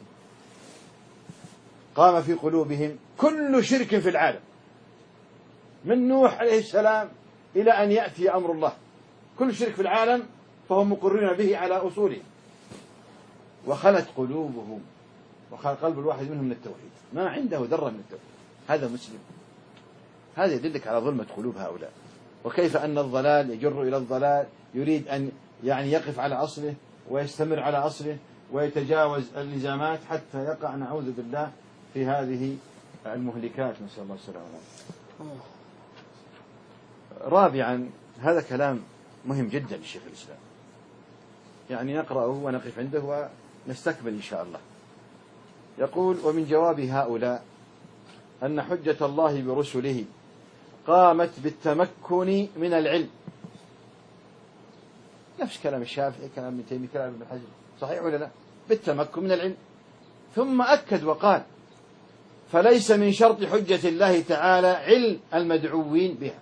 قام في قلوبهم كل شرك في العالم من نوح عليه السلام إلى أن يأتي أمر الله، كل شرك في العالم فهم مقرون به على أصوله، وخلت قلوبهم وخل قلب الواحد منهم من التوحيد، ما عنده ذرة من التوحيد، هذا مسلم. هذا يدلك على ظلمة قلوب هؤلاء، وكيف أن الضلال يجر إلى الضلال، يريد أن يعني يقف على أصله ويستمر على أصله ويتجاوز اللزامات حتى يقع نعوذ بالله في هذه المهلكات، نسأل الله السلامة. رابعا، هذا كلام مهم جدا للشيخ الإسلام، يعني نقرأه ونقف عنده ونستكمل إن شاء الله. يقول ومن جواب هؤلاء أن حجة الله برسله قامت بالتمكن من العلم، نفس كلام الشافعي كلام ابن تيمية كلام ابن حزم، صحيح ولا لا؟ بالتمكن من العلم. ثم أكد وقال فليس من شرط حجة الله تعالى علم المدعوين بها.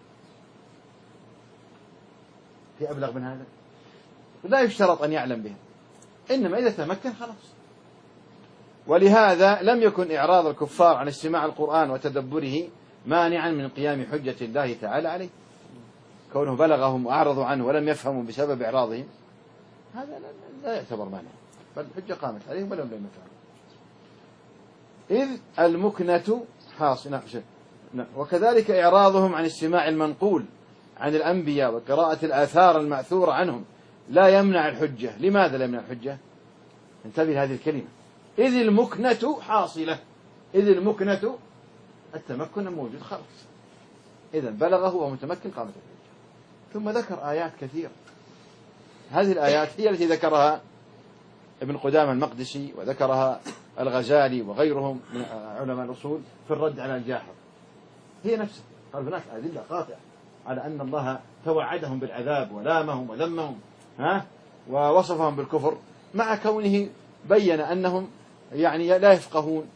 في أبلغ من هذا؟ لا يشترط أن يعلم بها، إنما إذا تمكن خلاص. ولهذا لم يكن إعراض الكفار عن استماع القرآن وتدبره مانعا من قيام حجة الله تعالى عليه، كونه بلغهم وأعرضوا عنه ولم يفهموا بسبب إعراضهم، هذا لا يعتبر مانع، بل الحجة قامت عليهم ولم يفهموا. إذ المكنة حاصلة، وكذلك إعراضهم عن استماع المنقول عن الأنبياء وقراءة الآثار المأثورة عنهم لا يمنع الحجة. لماذا لا يمنع الحجة؟ انتبه لهذه الكلمة، إذ المكنة حاصلة، إذ المكنة التمكن موجود خلاص، إذا بلغه وهو متمكن قامت الحجة. ثم ذكر آيات كثيرة، هذه الآيات هي التي ذكرها ابن قدامة المقدسي وذكرها الغزالي وغيرهم من علماء الأصول في الرد على الجاحظ، هي نفسها. قال هناك أدلة قاطعة على أن الله توعدهم بالعذاب ولامهم وذمهم ووصفهم بالكفر، مع كونه بين أنهم يعني لا يفقهون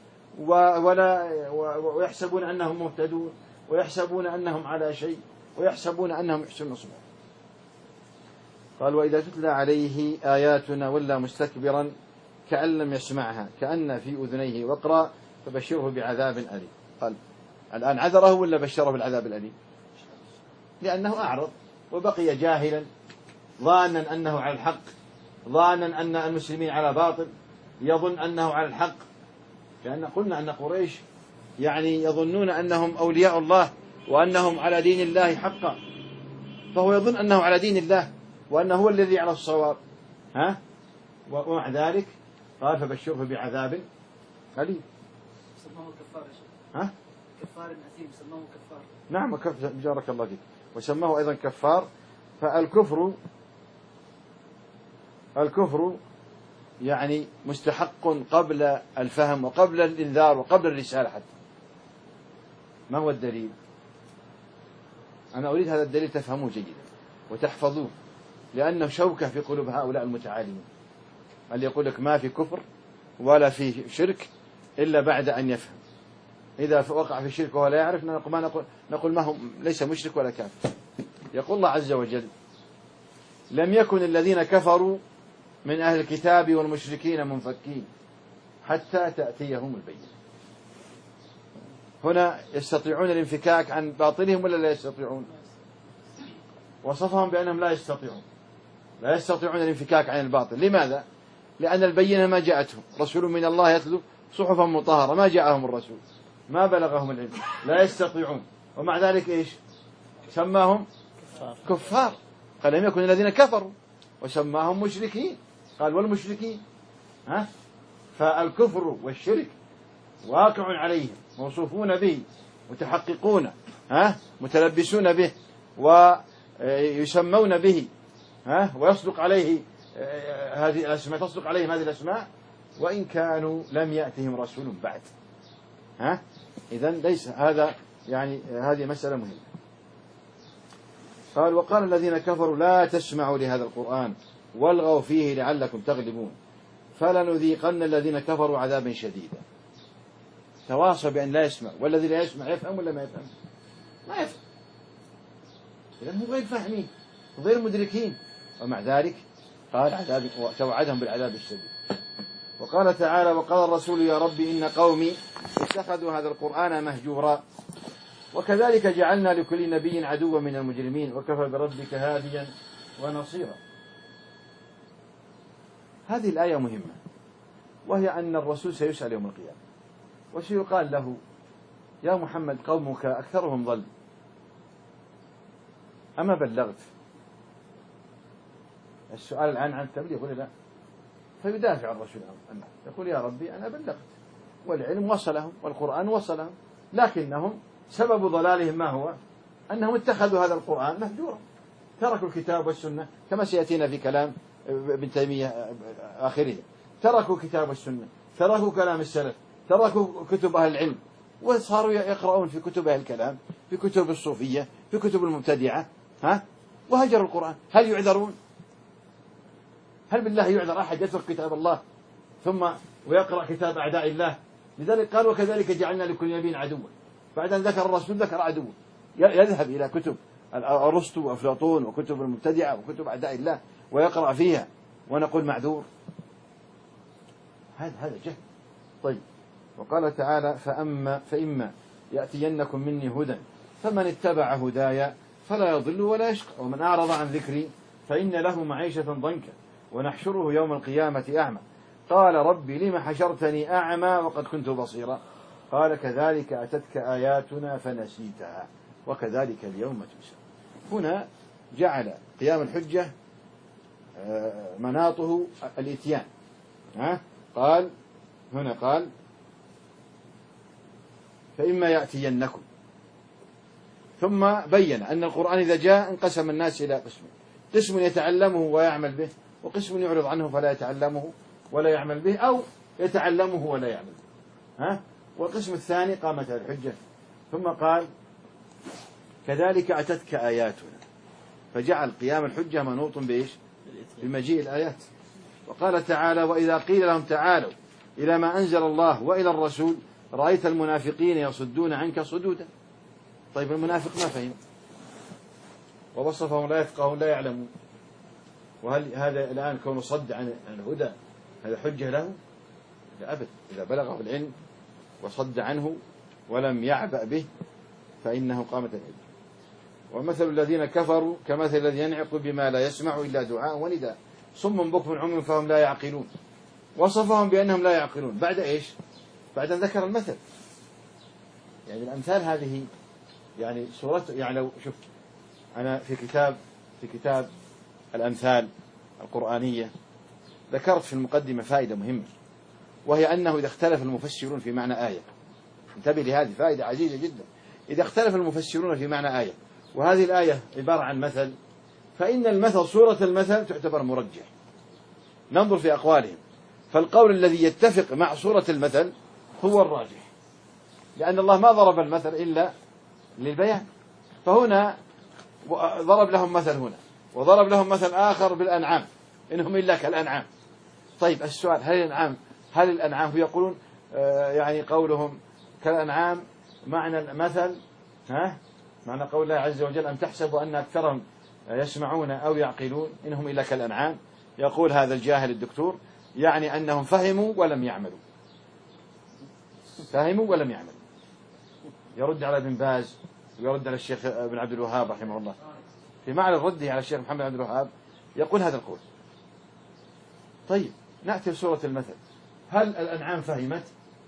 ويحسبون أنهم مهتدون ويحسبون أنهم على شيء ويحسبون أنهم يحسنون صنعا. قال وإذا تتلى عليه آياتنا ولا مستكبرا كأن لم يسمعها كأن في أذنيه وقرا فبشره بعذاب أليم. قال الآن عذره ولا بشره بالعذاب الأليم؟ لأنه أعرض وبقي جاهلا ظانا أنه على الحق، ظانا أن المسلمين على باطل، يظن أنه على الحق، لأن قلنا أن قريش يعني يظنون أنهم أولياء الله وأنهم على دين الله حقا، فهو يظن أنه على دين الله وأنه هو الذي على الصواب، ومع ذلك قال فبشره بعذاب أليم. سماه كفار يا شيخ. كفار أثيم سماه كفار. نعم بارك الله فيك، وسماه أيضا كفار. فالكفر يعني مستحق قبل الفهم وقبل الإنذار وقبل الرسالة حتى. ما هو الدليل؟ أنا أريد هذا الدليل تفهموه جيدا وتحفظوه، لأنه شوكة في قلوب هؤلاء المتعالمين اللي يقول لك ما في كفر ولا في شرك إلا بعد أن يفهم. إذا وقع في شرك وهو لا يعرف نقول ما هو ليس مشرك ولا كافر. يقول الله عز وجل لم يكن الذين كفروا من أهل الكتاب والمشركين منفكين حتى تأتيهم البينة. هنا يستطيعون الانفكاك عن باطلهم ولا لا يستطيعون؟ وصفهم بأنهم لا يستطيعون الانفكاك عن الباطل. لماذا؟ لأن البينة ما جاءتهم، رسول من الله يتلو صحفا مطهرة، ما جاءهم الرسول، ما بلغهم العلم، لا يستطيعون. ومع ذلك إيش سماهم؟ كفار. قال لم يكن الذين كفروا، وسماهم مشركين، قال والمشركين. فالكفر والشرك واقع عليهم، موصوفون به، متحققون، متلبسون به، ويسمون به، ويصدق عليه هذه الأسماء، تصدق عليهم هذه الأسماء، وإن كانوا لم يأتهم رسول بعد. إذن ليس هذا يعني هذه مسألة مهمة. قال وقال الذين كفروا لا تسمعوا لهذا القرآن والغوا فيه لعلكم تغلبون فلنذيقن الذين كفروا عذابا شديدا. تواصى بأن لا يسمع، والذي لا يسمع يفهم ولا ما يفهم؟ ما يفهم، إذن هم غير فاهمين غير مدركين، ومع ذلك قال عذاب توعدهم بالعذاب الشديد. وقال تعالى وقال الرسول يا رب إن قومي اتخذوا هذا القرآن مهجورا وكذلك جعلنا لكل نبي عدوا من المجرمين وكفى بربك هاديا ونصيرا. هذه الآية مهمة، وهي أن الرسول سيسأل يوم القيامة وسيقال له يا محمد قومك أكثرهم ضل أما بلغت؟ السؤال الآن عن التبليغ ولا لا؟ فيدافع الرسول عنه يقول يا ربي أنا بلغت والعلم وصلهم والقرآن وصلهم، لكنهم سبب ضلالهم ما هو؟ أنهم اتخذوا هذا القرآن مهجورا، تركوا الكتاب والسنة كما سيأتينا في كلام ابن تيمية آخره، تركوا الكتاب والسنة، تركوا كلام السلف، تركوا كتب أهل العلم، وصاروا يقرؤون في كتب أهل الكلام، في كتب الصوفية، في كتب المبتدعة، وهجروا القرآن. هل يعذرون؟ هل بالله يعذر أحد يترك كتاب الله ثم ويقرأ كتاب أعداء الله؟ لذلك قال وكذلك جعلنا لكل نبي عدوا، بعد أن ذكر الرسول ذكر عدوا، يذهب إلى كتب أرسطو وأفلاطون وكتب المبتدعة وكتب أعداء الله ويقرأ فيها ونقول معذور؟ هذا جهل. طيب وقال تعالى فإما يأتينكم مني هدى فمن اتبع هدايا فلا يضل ولا يشقى ومن أعرض عن ذكري فإن له معيشة ضنكا ونحشره يوم القيامة أعمى قال ربي لم حشرتني أعمى وقد كنت بصيرا قال كذلك أتتك آياتنا فنسيتها وكذلك اليوم تنسى. هنا جعل قيام الحجة مناطه الإتيان. قال فإما يأتينكم، ثم بين أن القرآن إذا جاء انقسم الناس إلى قسمين: قسم يتعلمه ويعمل به، وقسم يعرض عنه فلا يتعلمه ولا يعمل به، أو يتعلمه ولا يعمل به. والقسم الثاني قامت الحجة. ثم قال كذلك أتتك آياتنا، فجعل قيام الحجة منوط بإيش؟ بمجيء الآيات. وقال تعالى وإذا قيل لهم تعالوا إلى ما أنزل الله وإلى الرسول رأيت المنافقين يصدون عنك صدودا. طيب المنافق ما فهم ووصفهم لا يفقهون لا يعلمون، وهل هذا الآن كونه صد عن الهدى هذا حجة له؟ لا أبد. إذا بلغه العلم وصد عنه ولم يعبأ به فإنه قامت الحجة. ومثل الذين كفروا كمثل الذي ينعق بما لا يسمع إلا دعاء ونداء صم بكم عمي فهم لا يعقلون. وصفهم بأنهم لا يعقلون بعد إيش؟ بعد أن ذكر المثل. يعني الأمثال هذه يعني صورة، يعني لو شوف أنا في كتاب الأمثال القرآنية ذكرت في المقدمة فائدة مهمة، وهي أنه إذا اختلف المفسرون في معنى آية، انتبه لهذه فائدة عزيزة جدا، إذا اختلف المفسرون في معنى آية وهذه الآية عبارة عن مثل، فإن المثل صورة المثل تعتبر مرجح. ننظر في أقوالهم، فالقول الذي يتفق مع صورة المثل هو الراجح، لأن الله ما ضرب المثل إلا للبيان. فهنا ضرب لهم مثل هنا، وضرب لهم مثل آخر بالأنعام إنهم إلا كالأنعام. طيب السؤال هل الأنعام يقولون يعني قولهم كالأنعام معنى المثل معنى قول الله عز وجل أم تحسبوا أن أكثرهم يسمعون أو يعقلون إنهم إلا كالأنعام، يقول هذا الجاهل الدكتور يعني أنهم فهموا ولم يعملوا، فهموا ولم يعملوا. يرد على ابن باز ويرد على الشيخ ابن عبد الوهاب رحمه الله. في معنى رده على الشيخ محمد عبد الوهاب يقول هذا القول. طيب نأتي لسورة المثل. هل الأنعام فهمت؟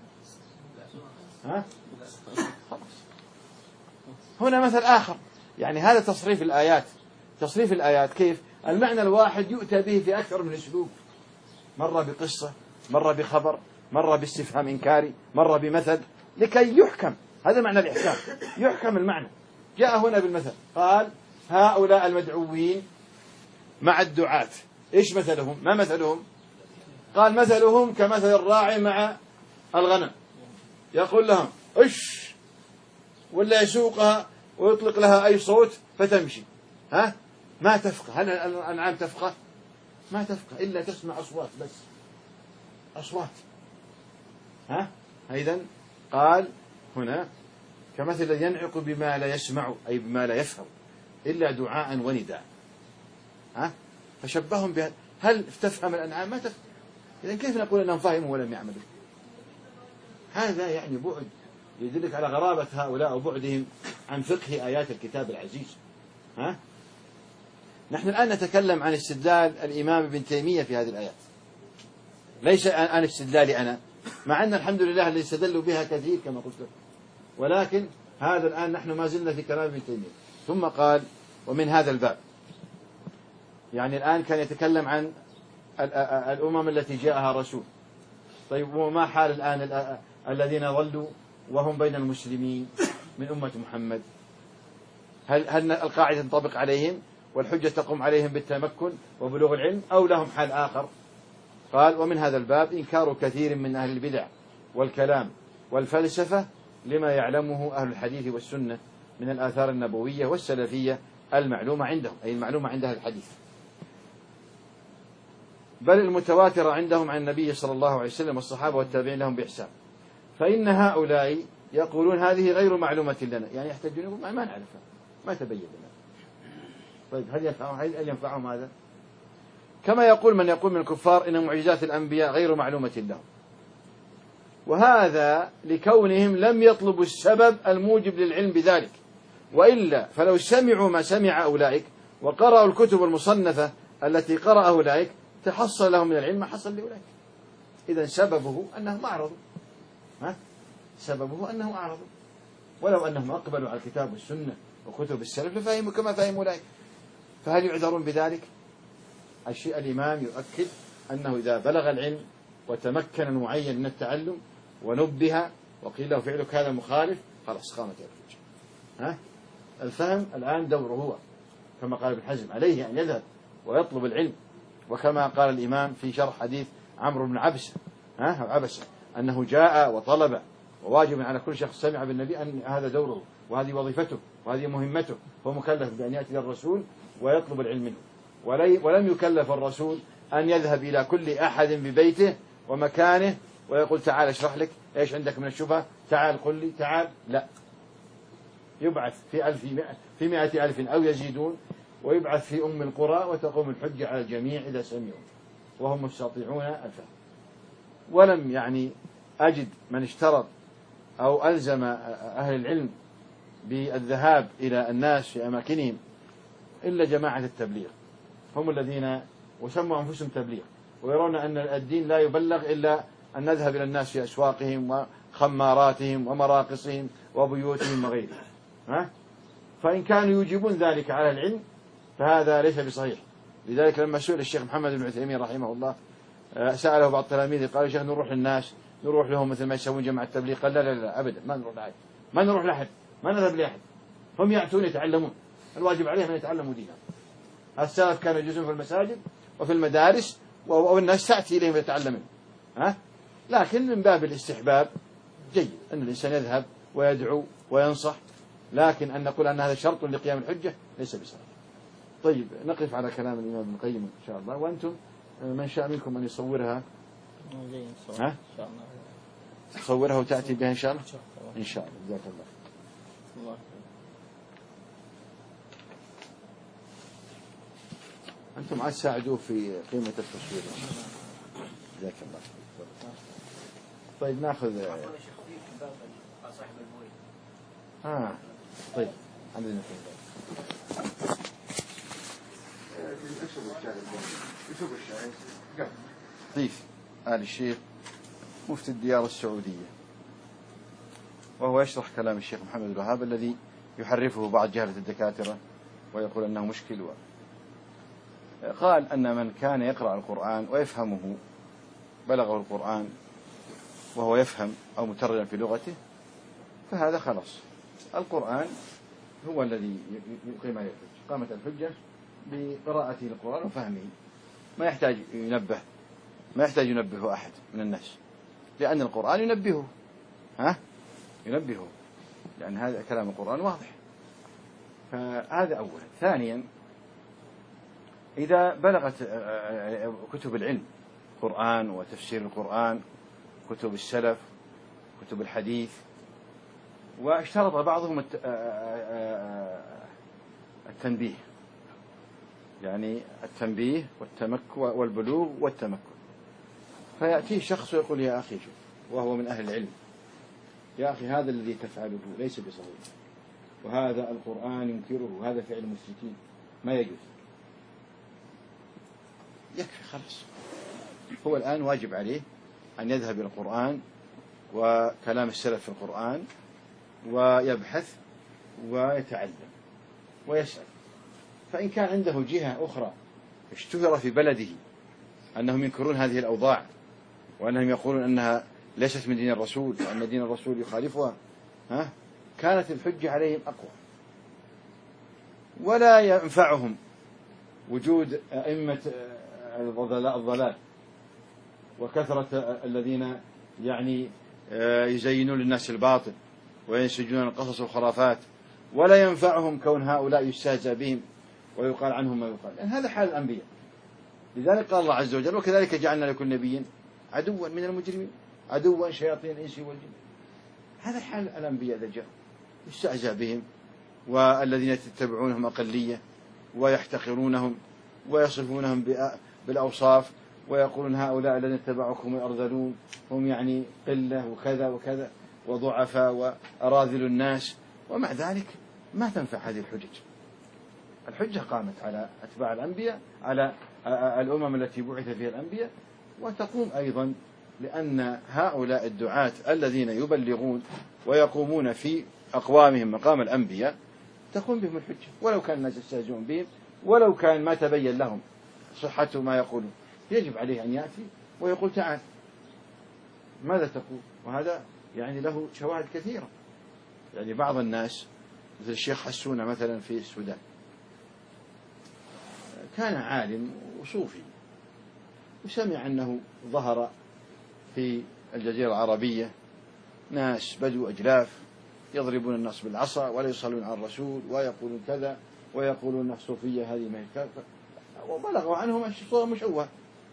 ها؟ خلاص. هنا مثل آخر، يعني هذا تصريف الآيات. تصريف الآيات كيف؟ المعنى الواحد يؤتى به في أكثر من أسلوب، مرة بقصة، مرة بخبر، مرة باستفهام إنكاري، مرة بمثل، لكي يحكم. هذا معنى الإحكام، يحكم المعنى. جاء هنا بالمثل قال هؤلاء المدعوين مع الدعاة إيش مثلهم؟ ما مثلهم؟ قال مثلهم كمثل الراعي مع الغنم، يقول لهم اش، ولا يسوقها ويطلق لها أي صوت فتمشي. ها؟ ما تفقه. هل الأنعام تفقه؟ ما تفقه إلا تسمع أصوات بس، أصوات. ها؟ إذن قال هنا كمثل الذي ينعق بما لا يسمع، أي بما لا يفهم إلا دعاء ونداء. ها؟ فشبههم بها. هل تفهم الأنعام؟ ما تفهم. إذن كيف نقول أنهم فهموا ولم يعملوا؟ هذا يعني بعد يدلك على غرابة هؤلاء وبعدهم عن فقه آيات الكتاب العزيز. ها؟ نحن الآن نتكلم عن استدلال الإمام ابن تيمية في هذه الآيات، ليس عن استدلالي أنا، مع أن الحمد لله اللي استدلوا بها كثير كما قلت لك، ولكن هذا الآن نحن ما زلنا في كلام ابن تيمية. ثم قال ومن هذا الباب، يعني الآن كان يتكلم عن الأمم التي جاءها رسول. طيب وما حال الآن الذين ظلوا وهم بين المسلمين من أمة محمد؟ هل القاعدة تنطبق عليهم والحجة تقوم عليهم بالتمكن وبلوغ العلم، أو لهم حال آخر؟ قال ومن هذا الباب إنكار كثير من أهل البدع والكلام والفلسفة لما يعلمه أهل الحديث والسنة من الآثار النبوية والسلفية المعلومة عندهم، أي المعلومة عند أهل الحديث، بل المتواترة عندهم عن النبي صلى الله عليه وسلم والصحابة والتابعين لهم بإحسان. فإن هؤلاء يقولون هذه غير معلومة لنا، يعني يحتاجون ما نعرفها، ما تبين لنا. طيب هل ينفعهم هذا؟ كما يقول من يقول من الكفار إن معجزات الأنبياء غير معلومة لهم، وهذا لكونهم لم يطلبوا السبب الموجب للعلم بذلك، وإلا فلو سمعوا ما سمع أولئك وقرأوا الكتب المصنفة التي قرأ أولئك تحصل لهم من العلم ما حصل لأولئك. إذن سببه أنهم أعرضوا. سببه أنهم أعرضوا، ولو أنهم أقبلوا على الكتاب والسنة وكتب السلف لفهموا كما فهموا أولئك، فهل يعذرون بذلك؟ الشيء الإمام يؤكد أنه إذا بلغ العلم وتمكن المعين من التعلم ونبه وقيل له فعلك هذا مخالف، خلاص قامت الحجة. الفهم الآن دوره هو، كما قال ابن حزم عليه أن يذهب ويطلب العلم، وكما قال الإمام في شرح حديث عمرو بن عبسة أنه جاء وطلب، وواجب على كل شخص سمع بالنبي أن هذا دوره وهذه وظيفته وهذه مهمته، هو مكلف بأن يأتي للرسول ويطلب العلم منه، ولم يكلف الرسول أن يذهب إلى كل أحد ببيته ومكانه ويقول تعال اشرح لك ايش عندك من الشبهة، تعال قل لي، تعال. لا، يبعث في 100,000 أو يزيدون، ويبعث في أم القرى وتقوم الحجة على الجميع إذا سمعوا وهم مستطيعون الفهم. ولم يعني أجد من اشترط أو ألزم أهل العلم بالذهاب إلى الناس في أماكنهم إلا جماعة التبليغ، هم الذين وسموا أنفسهم تبليغ، ويرون أن الدين لا يبلغ إلا أن نذهب إلى الناس في أسواقهم وخماراتهم ومراقصهم وبيوتهم وغيرهم. فإن كانوا يوجبون ذلك على العلم فهذا ليس بصحيح. لذلك لما سئل الشيخ محمد بن عثيمين رحمه الله، سأله بعض التلاميذ قال يا شيخ نروح للناس، نروح لهم مثل ما يسوون جماعة التبليغ؟ قال لا أبدا، ما نروح لأحد، ما نروح لأحد، ما نذهب لأحد، هم يأتون يتعلمون، الواجب عليهم أن يتعلموا دينهم. السلف كانوا يجلسون في المساجد وفي المدارس والناس تأتي إليهم يتعلمون. لكن من باب الاستحباب جيد أن الإنسان يذهب ويدعو وينصح، لكن أن نقول أن هذا شرط لقيام الحجة ليس بصحيح. طيب نقف على كلام الإمام ابن القيم إن شاء الله، وأنتم من شاء منكم أن يصورها تصورها وتأتي بها إن شاء الله. إن شاء الله. جزاك الله. أنتم عاد ساعدوه في قيمة التصوير. جزاك الله. طيب ناخذ. طيب عندنا ضيف آل الشيخ مفتي الديار السعودية، وهو يشرح كلام الشيخ محمد الوهاب الذي يحرفه بعض جهلة الدكاترة ويقول أنه مشكل. قال أن من كان يقرأ القرآن ويفهمه، بلغه القرآن وهو يفهم أو مترجم في لغته، فهذا خلاص القرآن هو الذي يقيم عليه الحجة. قامت الحجة بقراءته للقرآن وفهمه، ما يحتاج ينبه أحد من الناس، لأن القرآن ينبهه. ينبهه، لأن هذا كلام القرآن واضح. فهذا أولا. ثانيا، إذا بلغت كتب العلم، قرآن وتفسير القرآن، كتب السلف، كتب الحديث، واشترط بعضهم التنبيه، يعني التنبيه والبلوغ والتمكن، فيأتيه شخص ويقول يا أخي شوف، وهو من أهل العلم، يا أخي هذا الذي تفعله ليس بصحيح، وهذا القرآن ينكره، وهذا فعل المشركين ما يجوز. يكفي خلاص. هو الآن واجب عليه أن يذهب إلى القرآن وكلام السلف في القرآن ويبحث ويتعلم ويسأل. فإن كان عنده جهة أخرى اشتهر في بلده أنهم ينكرون هذه الأوضاع، وأنهم يقولون أنها ليست من دين الرسول، وأن دين الرسول يخالفها، كانت الحجة عليهم أقوى. ولا ينفعهم وجود أئمة الضلال وكثرة الذين يعني يزينون للناس الباطل وينسجون القصص والخرافات، ولا ينفعهم كون هؤلاء يستهزأ بهم ويقال عنهم ما يقال، لأن هذا حال الأنبياء. لذلك قال الله عز وجل وكذلك جعلنا لكل نبي عدوا من المجرمين، عدوا شياطين الإنس والجن. هذا حال الأنبياء إذا جاءوا يستهزأ بهم، والذين يتبعونهم أقلية ويحتقرونهم ويصفونهم بالأوصاف، ويقولون هؤلاء الذين اتبعوكم الأرذلون، هم يعني قلة وكذا وكذا وضعفاء وأراذل الناس. ومع ذلك ما تنفع هذه الحجج. الحجة قامت على أتباع الأنبياء، على الأمم التي بعث فيها الأنبياء، وتقوم أيضا لأن هؤلاء الدعاة الذين يبلغون ويقومون في أقوامهم مقام الأنبياء تقوم بهم الحجة، ولو كان الناس يستهزئون بهم، ولو كان ما تبين لهم صحة ما يقولون. يجب عليه أن يأتي ويقول تعال ماذا تقول، وهذا يعني له شواهد كثيرة. يعني بعض الناس مثل الشيخ حسونة مثلا في السودان كان عالم وصوفي، وسمع أنه ظهر في الجزيرة العربية ناس بدو أجلاف يضربون الناس بالعصا ولا يصلون على الرسول ويقولون كذا ويقولون أن الصوفية هذه ما هي كذا، وبلغوا عنهم صورة مشوهة.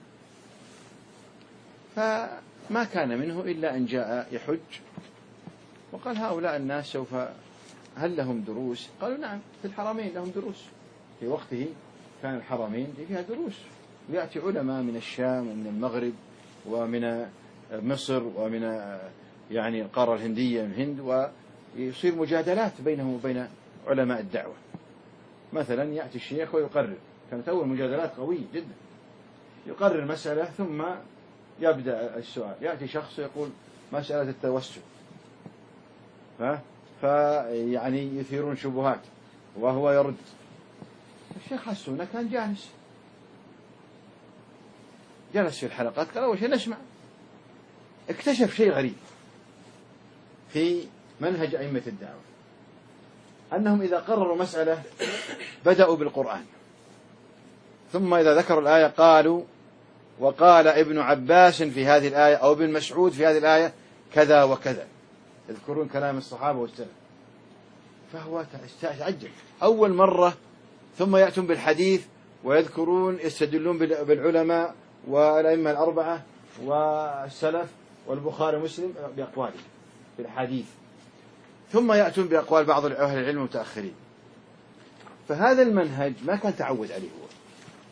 فما كان منه إلا أن جاء يحج وقال هؤلاء الناس سوف، هل لهم دروس؟ قالوا نعم، في الحرمين لهم دروس. في وقته كان الحرمين فيها دروس، ويأتي علماء من الشام ومن المغرب ومن مصر ومن يعني القارة الهندية من الهند، ويصير مجادلات بينهم وبين علماء الدعوة. مثلا يأتي الشيخ ويقرر، كانت أول مجادلات قوية جدا، يقرر مسألة ثم يبدأ السؤال، يأتي شخص يقول مسألة التوسل، فيعني يثيرون شبهات وهو يرد. الشيخ حسونة كان جلس في الحلقات، قال أول شيء نسمع. اكتشف شيء غريب في منهج أئمة الدعوة، أنهم إذا قرروا مسألة بدأوا بالقرآن، ثم إذا ذكروا الآية قالوا وقال ابن عباس في هذه الآية أو ابن مسعود في هذه الآية كذا وكذا، يذكرون كلام الصحابة والسلف. فهو تعجب أول مرة، ثم يأتون بالحديث ويذكرون يستدلون بالعلماء والأئمة الأربعة والسلف والبخاري ومسلم بأقواله في الحديث، ثم يأتون بأقوال بعض أهل العلم المتأخرين. فهذا المنهج ما كان تعود عليه هو،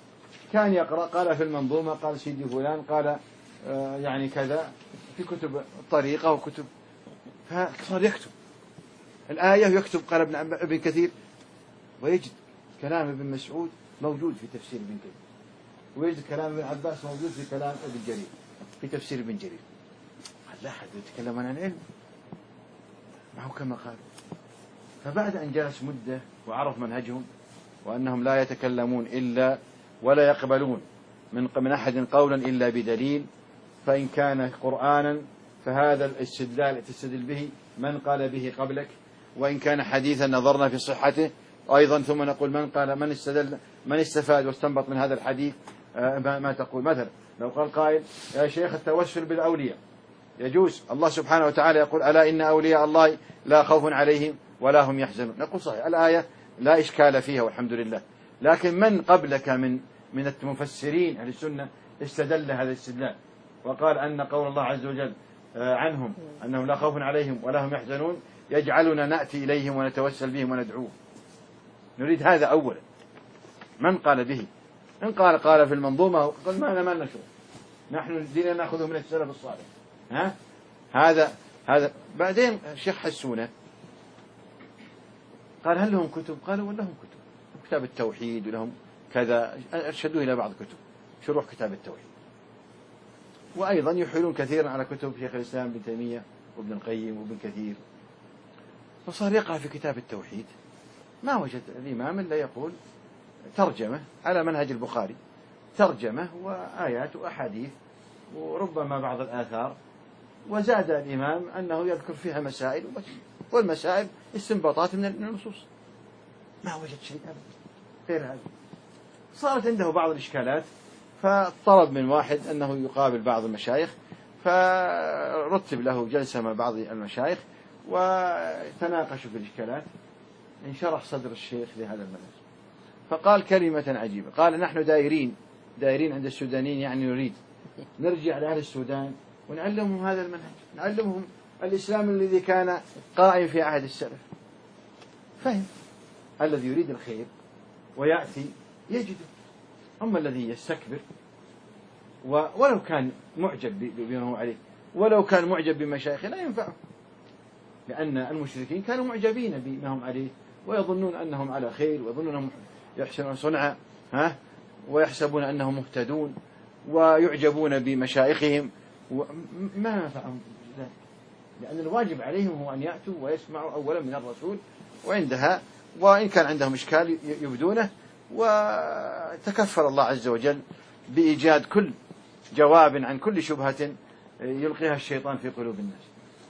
كان يقرأ، قال في المنظومة، قال سيدي فلان، قال يعني كذا في كتب الطريقة وكتب، فصار يكتب الآية ويكتب. قال ابن كثير، ويجد كلام ابن مسعود موجود في تفسير ابن كثير، ويجد كلام ابن عباس موجود في كلام ابن جرير في تفسير ابن جرير. قال لا أحد يتكلم عن العلم، ما هو كما قال. فبعد أن جلس مدة وعرف منهجهم وأنهم لا يتكلمون إلا ولا يقبلون من أحد قولا إلا بدليل، فإن كان قرآنا فهذا الاستدلال تستدل به من قال به قبلك، وإن كان حديثا نظرنا في صحته أيضا، ثم نقول من قال، من استدل، من استفاد واستنبط من هذا الحديث. ما تقول مثلا لو قال قائل يا شيخ التوسل بالأولياء يجوز، الله سبحانه وتعالى يقول ألا إن أولياء الله لا خوف عليهم ولا هم يحزنون، نقول صحيح الآية لا إشكال فيها والحمد لله، لكن من قبلك من المفسرين أهل السنة استدل هذا الاستدلال وقال أن قول الله عز وجل عنهم أنهم لا خوف عليهم ولا هم يحزنون يجعلنا نأتي إليهم ونتوسل بهم وندعوهم. نريد هذا أولا، من قال به. إن قال في المنظومة قال ما نشوف، نحن ديننا نأخذه من السلف الصالح. هذا بعدين الشيخ حسونه قال هل لهم كتب؟ قالوا لهم كتب، كتاب التوحيد ولهم كذا، أرشدوا إلى بعض كتب شروح كتاب التوحيد، وأيضا يحيلون كثيرا على كتب شيخ الإسلام ابن تيمية وابن القيم وابن كثير. فصار يقع في كتاب التوحيد، ما وجد الإمام إلا يقول ترجمة على منهج البخاري، ترجمة وآيات وأحاديث وربما بعض الآثار، وزاد الإمام أنه يذكر فيها مسائل وبس، والمسائل استنباطات من النصوص، ما وجد شيء أبدا غير هذا. صارت عنده بعض الإشكالات، فطلب من واحد أنه يقابل بعض المشايخ، فرتب له جلسة مع بعض المشايخ وتناقشوا في الإشكالات. انشرح صدر الشيخ لهذا المنهج، فقال كلمة عجيبة، قال نحن دايرين عند السودانيين، يعني نريد نرجع لأهل السودان ونعلمهم هذا المنهج، نعلمهم الإسلام الذي كان قائم في عهد السلف. فهم الذي يريد الخير ويأتي يجده، أما الذي يستكبر ولو كان معجب بما هو عليه، ولو كان معجب بمشايخه لا ينفعه، لأن المشركين كانوا معجبين بما هم عليه ويظنون أنهم على خير، ويظنون أنهم يحسنون صنعا ويحسبون أنهم مهتدون ويعجبون بمشايخهم، ما نفعهم ذلك، لأن الواجب عليهم هو أن يأتوا ويسمعوا أولا من الرسول، وعندها وإن كان عندهم إشكال يبدونه، وتكفل الله عز وجل بإيجاد كل جواب عن كل شبهة يلقيها الشيطان في قلوب الناس.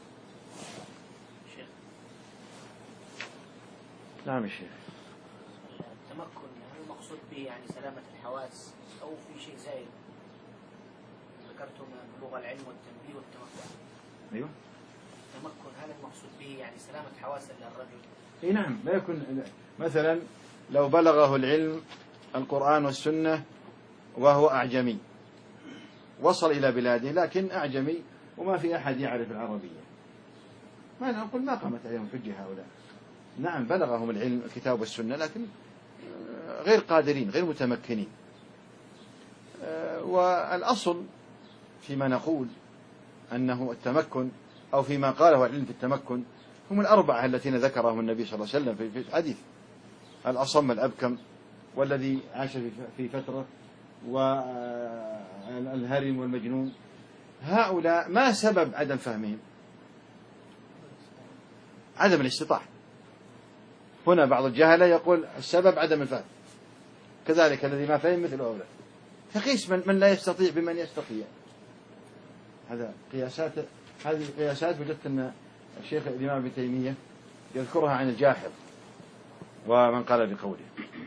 نعم يا شيخ. التمكن هل المقصود به يعني سلامة الحواس أو في شيء زائد؟ ذكرتم بلوغ العلم والتنبيه والتمكن. أيوه. التمكن هل المقصود به يعني سلامة حواس الرجل؟ إيه نعم، لا يكون مثلا لو بلغه العلم القرآن والسنة وهو أعجمي، وصل إلى بلاده لكن أعجمي وما في أحد يعرف العربية، ما نقول ما قامت عليهم حجة هؤلاء. نعم بلغهم العلم الكتاب والسنة لكن غير قادرين غير متمكنين. والأصل فيما نقول أنه التمكن أو فيما قاله العلم في التمكن هم الأربعة التي ذكرهم النبي صلى الله عليه وسلم في الحديث: الأصم الأبكم، والذي عاش في فترة، والهرم والمجنون. هؤلاء ما سبب عدم فهمهم؟ عدم الاستطاعة. هنا بعض الجهلة يقول السبب عدم الفهم، كذلك الذي ما فهم مثل هؤلاء. فقيس من لا يستطيع بمن يستطيع. هذه القياسات وجدت أن الشيخ الإمام ابن تيمية يذكرها عن الجاحظ ومن قال بقوله.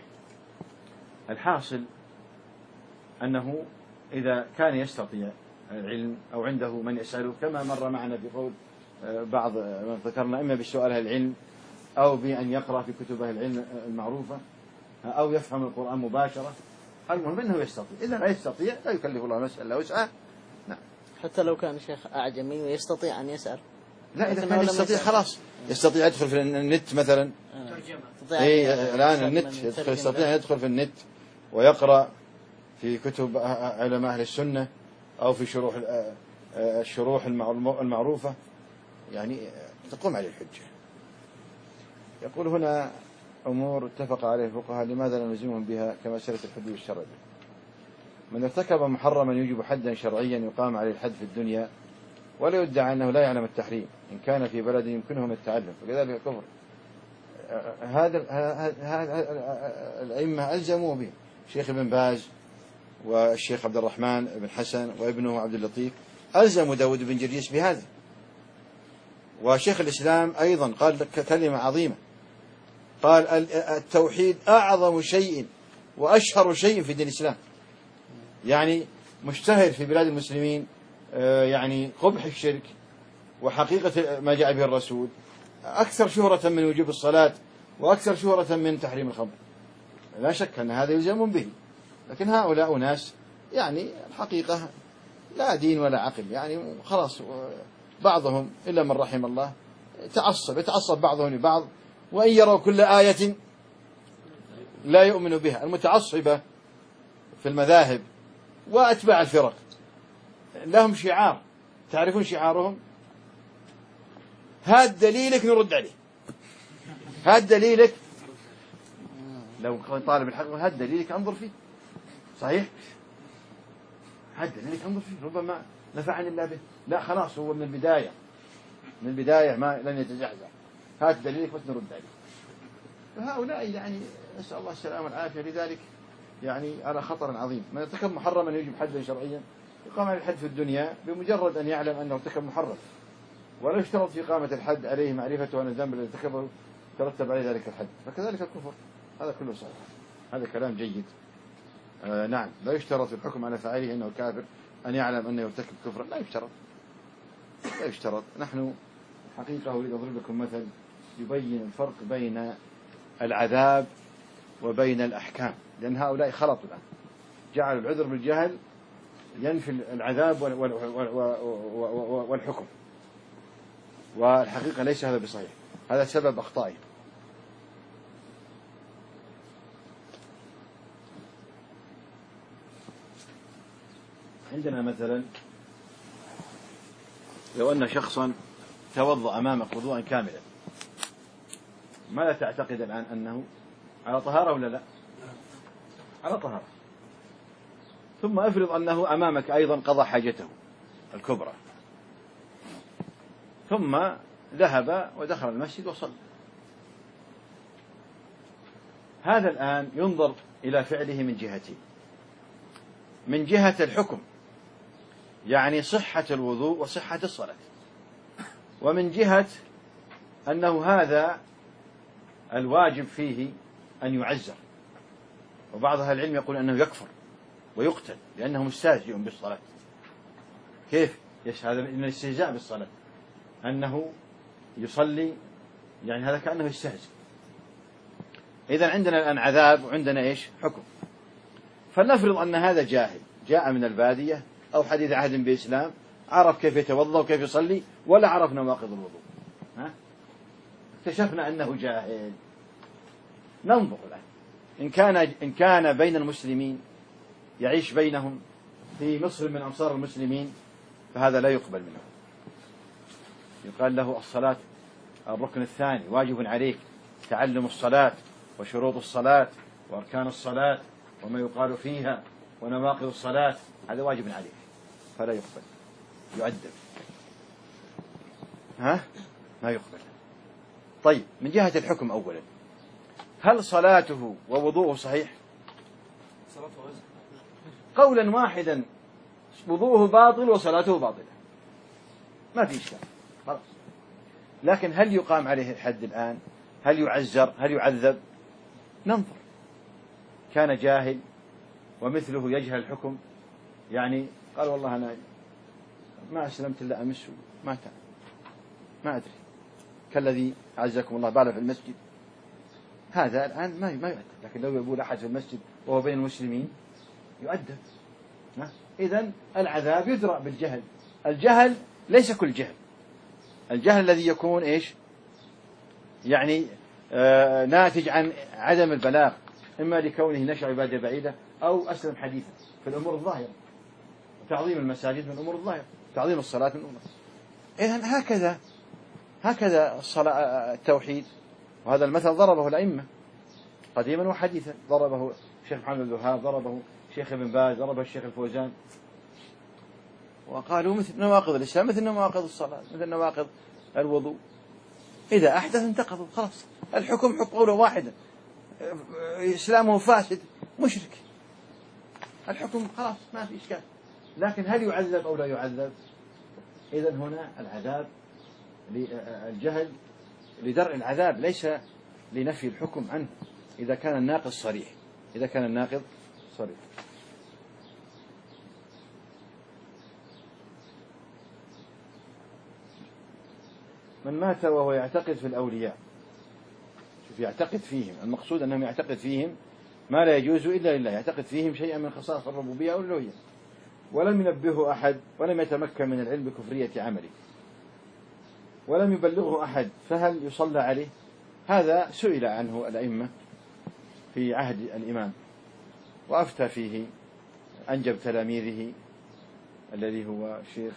الحاصل أنه إذا كان يستطيع العلم أو عنده من يسأله، كما مر معنا في قول بعض من ذكرنا، إما بالسؤال أهل العلم أو بأن يقرأ في كتب أهل العلم المعروفة أو يفهم القرآن مباشرة، المهم أنه يستطيع. إذا لا يستطيع لا يكلف الله نفسا إلا وسعها. نعم. حتى لو كان شيخ أعجمي ويستطيع أن يسأل. لا، إذا كان يستطيع خلاص، يستطيع يدخل في النت مثلا. الآن النت يستطيع أن يدخل في النت ويقرأ في كتب علماء أهل السنة أو في الشروح المعروفة، يعني تقوم عليه الحجة. يقول هنا أمور اتفق عليه الفقهاء لماذا لا نلزمهم بها كمسألة الحدود الشرعية؟ من ارتكب محرما يوجب حدا شرعيا يقام عليه الحد في الدنيا ولا يدعى أنه لا يعلم التحريم إن كان في بلد يمكنه من التعلم، فكذلك كفر. هذا الأئمة ألزموا به، الشيخ ابن باز والشيخ عبد الرحمن بن حسن وابنه عبد اللطيف ألزموا داود بن جريس بهذا. وشيخ الإسلام أيضا قال كلمة عظيمة، قال التوحيد أعظم شيء وأشهر شيء في دين الإسلام، يعني مشتهر في بلاد المسلمين، يعني قبح الشرك وحقيقة ما جاء به الرسول أكثر شهرة من وجوب الصلاة وأكثر شهرة من تحريم الخمر. لا شك أن هذا يلزم به، لكن هؤلاء ناس يعني الحقيقة لا دين ولا عقل، يعني خلاص بعضهم إلا من رحم الله يتعصب بعضهم لبعض، وإن يروا كل آية لا يؤمن بها. المتعصبة في المذاهب وأتباع الفرق لهم شعار، تعرفون شعارهم؟ هاد دليلك نرد عليه، هاد دليلك، لو طالب الحق هاد دليلك أنظر فيه، صحيح؟ هاد دليلك أنظر فيه، ربما نفعني الله به، لا خلاص هو من البداية ما لن يتزعزع، هاد دليلك بس نرد عليه. فهؤلاء يعني نسأل الله السلامة والعافية، لذلك يعني على خطر عظيم. من ارتكب محرما يجب حدا شرعيا يقام عليه الحد في الدنيا بمجرد أن يعلم أنه ارتكب محرم، ولا يشترط في إقامة الحد عليه معرفته أن الذنب الذي ارتكبه ترتب عليه ذلك الحد، فكذلك الكفر. هذا كله صحيح، هذا كلام جيد. نعم، لا يشترط في الحكم على فاعله أنه كافر أن يعلم أنه يرتكب كفرا، لا يشترط. نحن حقيقة أريد أضرب لكم مثل يبين الفرق بين العذاب وبين الأحكام، لأن هؤلاء خلطوا الآن، جعلوا العذر بالجهل ينفي العذاب والحكم، والحقيقة ليس هذا بصحيح، هذا سبب أخطائهم. عندنا مثلا لو أن شخصا توضأ أمامك وضوءا كاملا، ماذا تعتقد الآن؟ أنه على طهارة ولا لا؟ على طهارة. ثم افرض أنه أمامك أيضا قضى حاجته الكبرى، ثم ذهب ودخل المسجد وصلى، هذا الآن ينظر إلى فعله من جهتين: من جهة الحكم، يعني صحة الوضوء وصحة الصلاة، ومن جهة أنه هذا الواجب فيه أن يعزر. وبعض أهل العلم يقول أنه يكفر ويقتل لأنه مستهزئ بالصلاة. كيف؟ هذا من الاستهزاء بالصلاة، أنه يصلي يعني هذا كأنه يستهزئ. إذن عندنا الآن عذاب وعندنا إيش؟ حكم. فلنفرض أن هذا جاهل جاء من البادية أو حديث عهد بإسلام، عرف كيف يتوضأ وكيف يصلي ولا عرف نواقض الوضوء، اكتشفنا أنه جاهل. ننظر الآن إن كان بين المسلمين يعيش بينهم في مصر من أمصار المسلمين، فهذا لا يقبل منه. يقال له الصلاة الركن الثاني، واجب عليك تعلم الصلاة وشروط الصلاة وأركان الصلاة وما يقال فيها ونواقض الصلاة، هذا واجب عليك، فلا يقبل، يؤدب. ما يقبل. طيب، من جهة الحكم أولا، هل صلاته ووضوءه صحيح؟ قولا واحدا وضوءه باطل وصلاته باطلة، ما في إشكال خلاص. لكن هل يقام عليه الحد الآن؟ هل يعزر؟ هل يعذب؟ ننظر. كان جاهل ومثله يجهل الحكم، يعني قال والله أنا ما أسلمت إلا أمس ما أدري، كالذي عزكم الله بال في المسجد، هذا الآن ما يؤدب. لكن لو يقول أحد في المسجد وهو بين المسلمين يؤدب. إذن العذاب يدرأ بالجهل. الجهل ليس كل جهل، الجهل الذي يكون إيش؟ يعني ناتج عن عدم البلاغ، إما لكونه نشأ عبادة بعيدة أو أسلم حديثا في الأمور الظاهرة. تعظيم المساجد من الأمور الظاهرة، تعظيم الصلاة من الأمور. إذن هكذا الصلاة التوحيد. وهذا المثل ضربه الأئمة قديما وحديثا، ضربه الشيخ محمد بن الوهاب، ضربه الشيخ ابن باز، ضربه الشيخ الفوزان، وقالوا مثل نواقض الإسلام، مثل نواقض الصلاة، مثل نواقض الوضوء. إذا أحدث انتقضوا، خلاص الحكم حكم قوله واحدا، إسلامه فاسد مشرك، الحكم خلاص ما في إشكال. لكن هل يعذب أو لا يعذب؟ إذن هنا العذاب للجهل لدرء العذاب، ليس لنفي الحكم عنه إذا كان الناقض صريح. من مات وهو يعتقد في الأولياء، شوف يعتقد فيهم، المقصود أنهم يعتقد فيهم ما لا يجوز إلا لله، يعتقد فيهم شيئا من خصائص الربوبية أو الألوهية، ولم ينبهه أحد، ولم يتمكن من العلم بكفرية عمله، ولم يبلغه أحد، فهل يصلى عليه؟ هذا سئل عنه الأئمة في عهد الإمام وأفتى فيه أنجب تلاميذه الذي هو الشيخ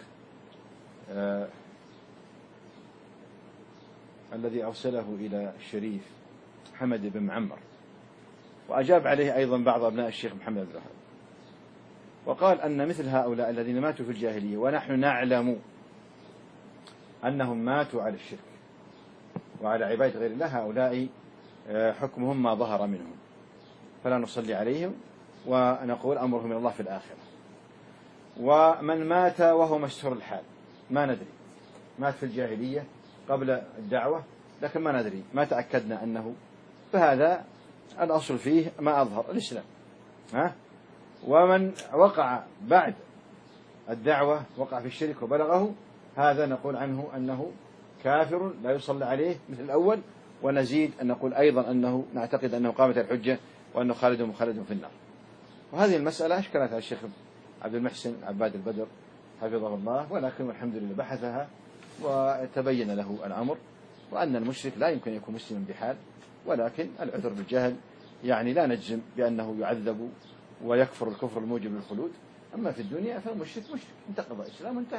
الذي أرسله إلى الشريف محمد بن معمر، وأجاب عليه أيضا بعض أبناء الشيخ محمد بن الوهاب، وقال أن مثل هؤلاء الذين ماتوا في الجاهلية ونحن نعلم أنهم ماتوا على الشرك وعلى عبادة غير الله، هؤلاء حكمهم ما ظهر منهم، فلا نصلي عليهم ونقول أمرهم من الله في الآخرة. ومن مات وهو مستور الحال، ما ندري، مات في الجاهلية قبل الدعوة لكن ما ندري، ما تأكدنا أنه، فهذا الأصل فيه ما أظهر الإسلام. ومن وقع بعد الدعوة وقع في الشرك وبلغه، هذا نقول عنه أنه كافر لا يصلى عليه مثل الأول، ونزيد أن نقول أيضا أنه نعتقد أنه قامت الحجة وأنه خالد مخلد في النار. وهذه المسألة أشكلت على الشيخ عبد المحسن عباد البدر حفظه الله، ولكن الحمد لله بحثها وتبين له الأمر، وأن المشرك لا يمكن أن يكون مسلما بحال، ولكن العذر بالجهل، يعني لا نجزم بأنه يعذب ويكفر الكفر الموجب للخلود. أما في الدنيا فالمشرك مشرك، انتقض الإسلام وانتهى.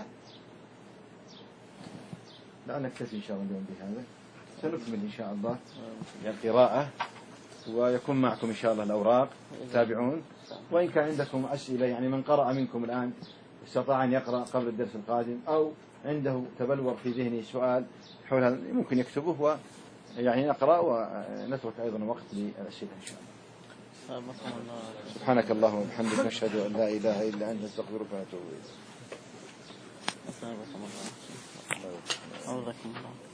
لا نكتفي إن شاء الله اليوم بهذا، سنكمل إن شاء الله القراءة، ويكون معكم إن شاء الله الأوراق تابعون. وإن كان عندكم أسئلة، يعني من قرأ منكم الآن استطاع أن يقرأ قبل الدرس القادم، أو عنده تبلور في ذهنه سؤال حول هذا ممكن يكتبه، ويعني نقرأ ونترك أيضا وقت للأسئلة إن شاء الله. سبحانك اللهم وبحمدك، نشهد أن لا إله إلا أنت، نستغفرك ونتوب إليك.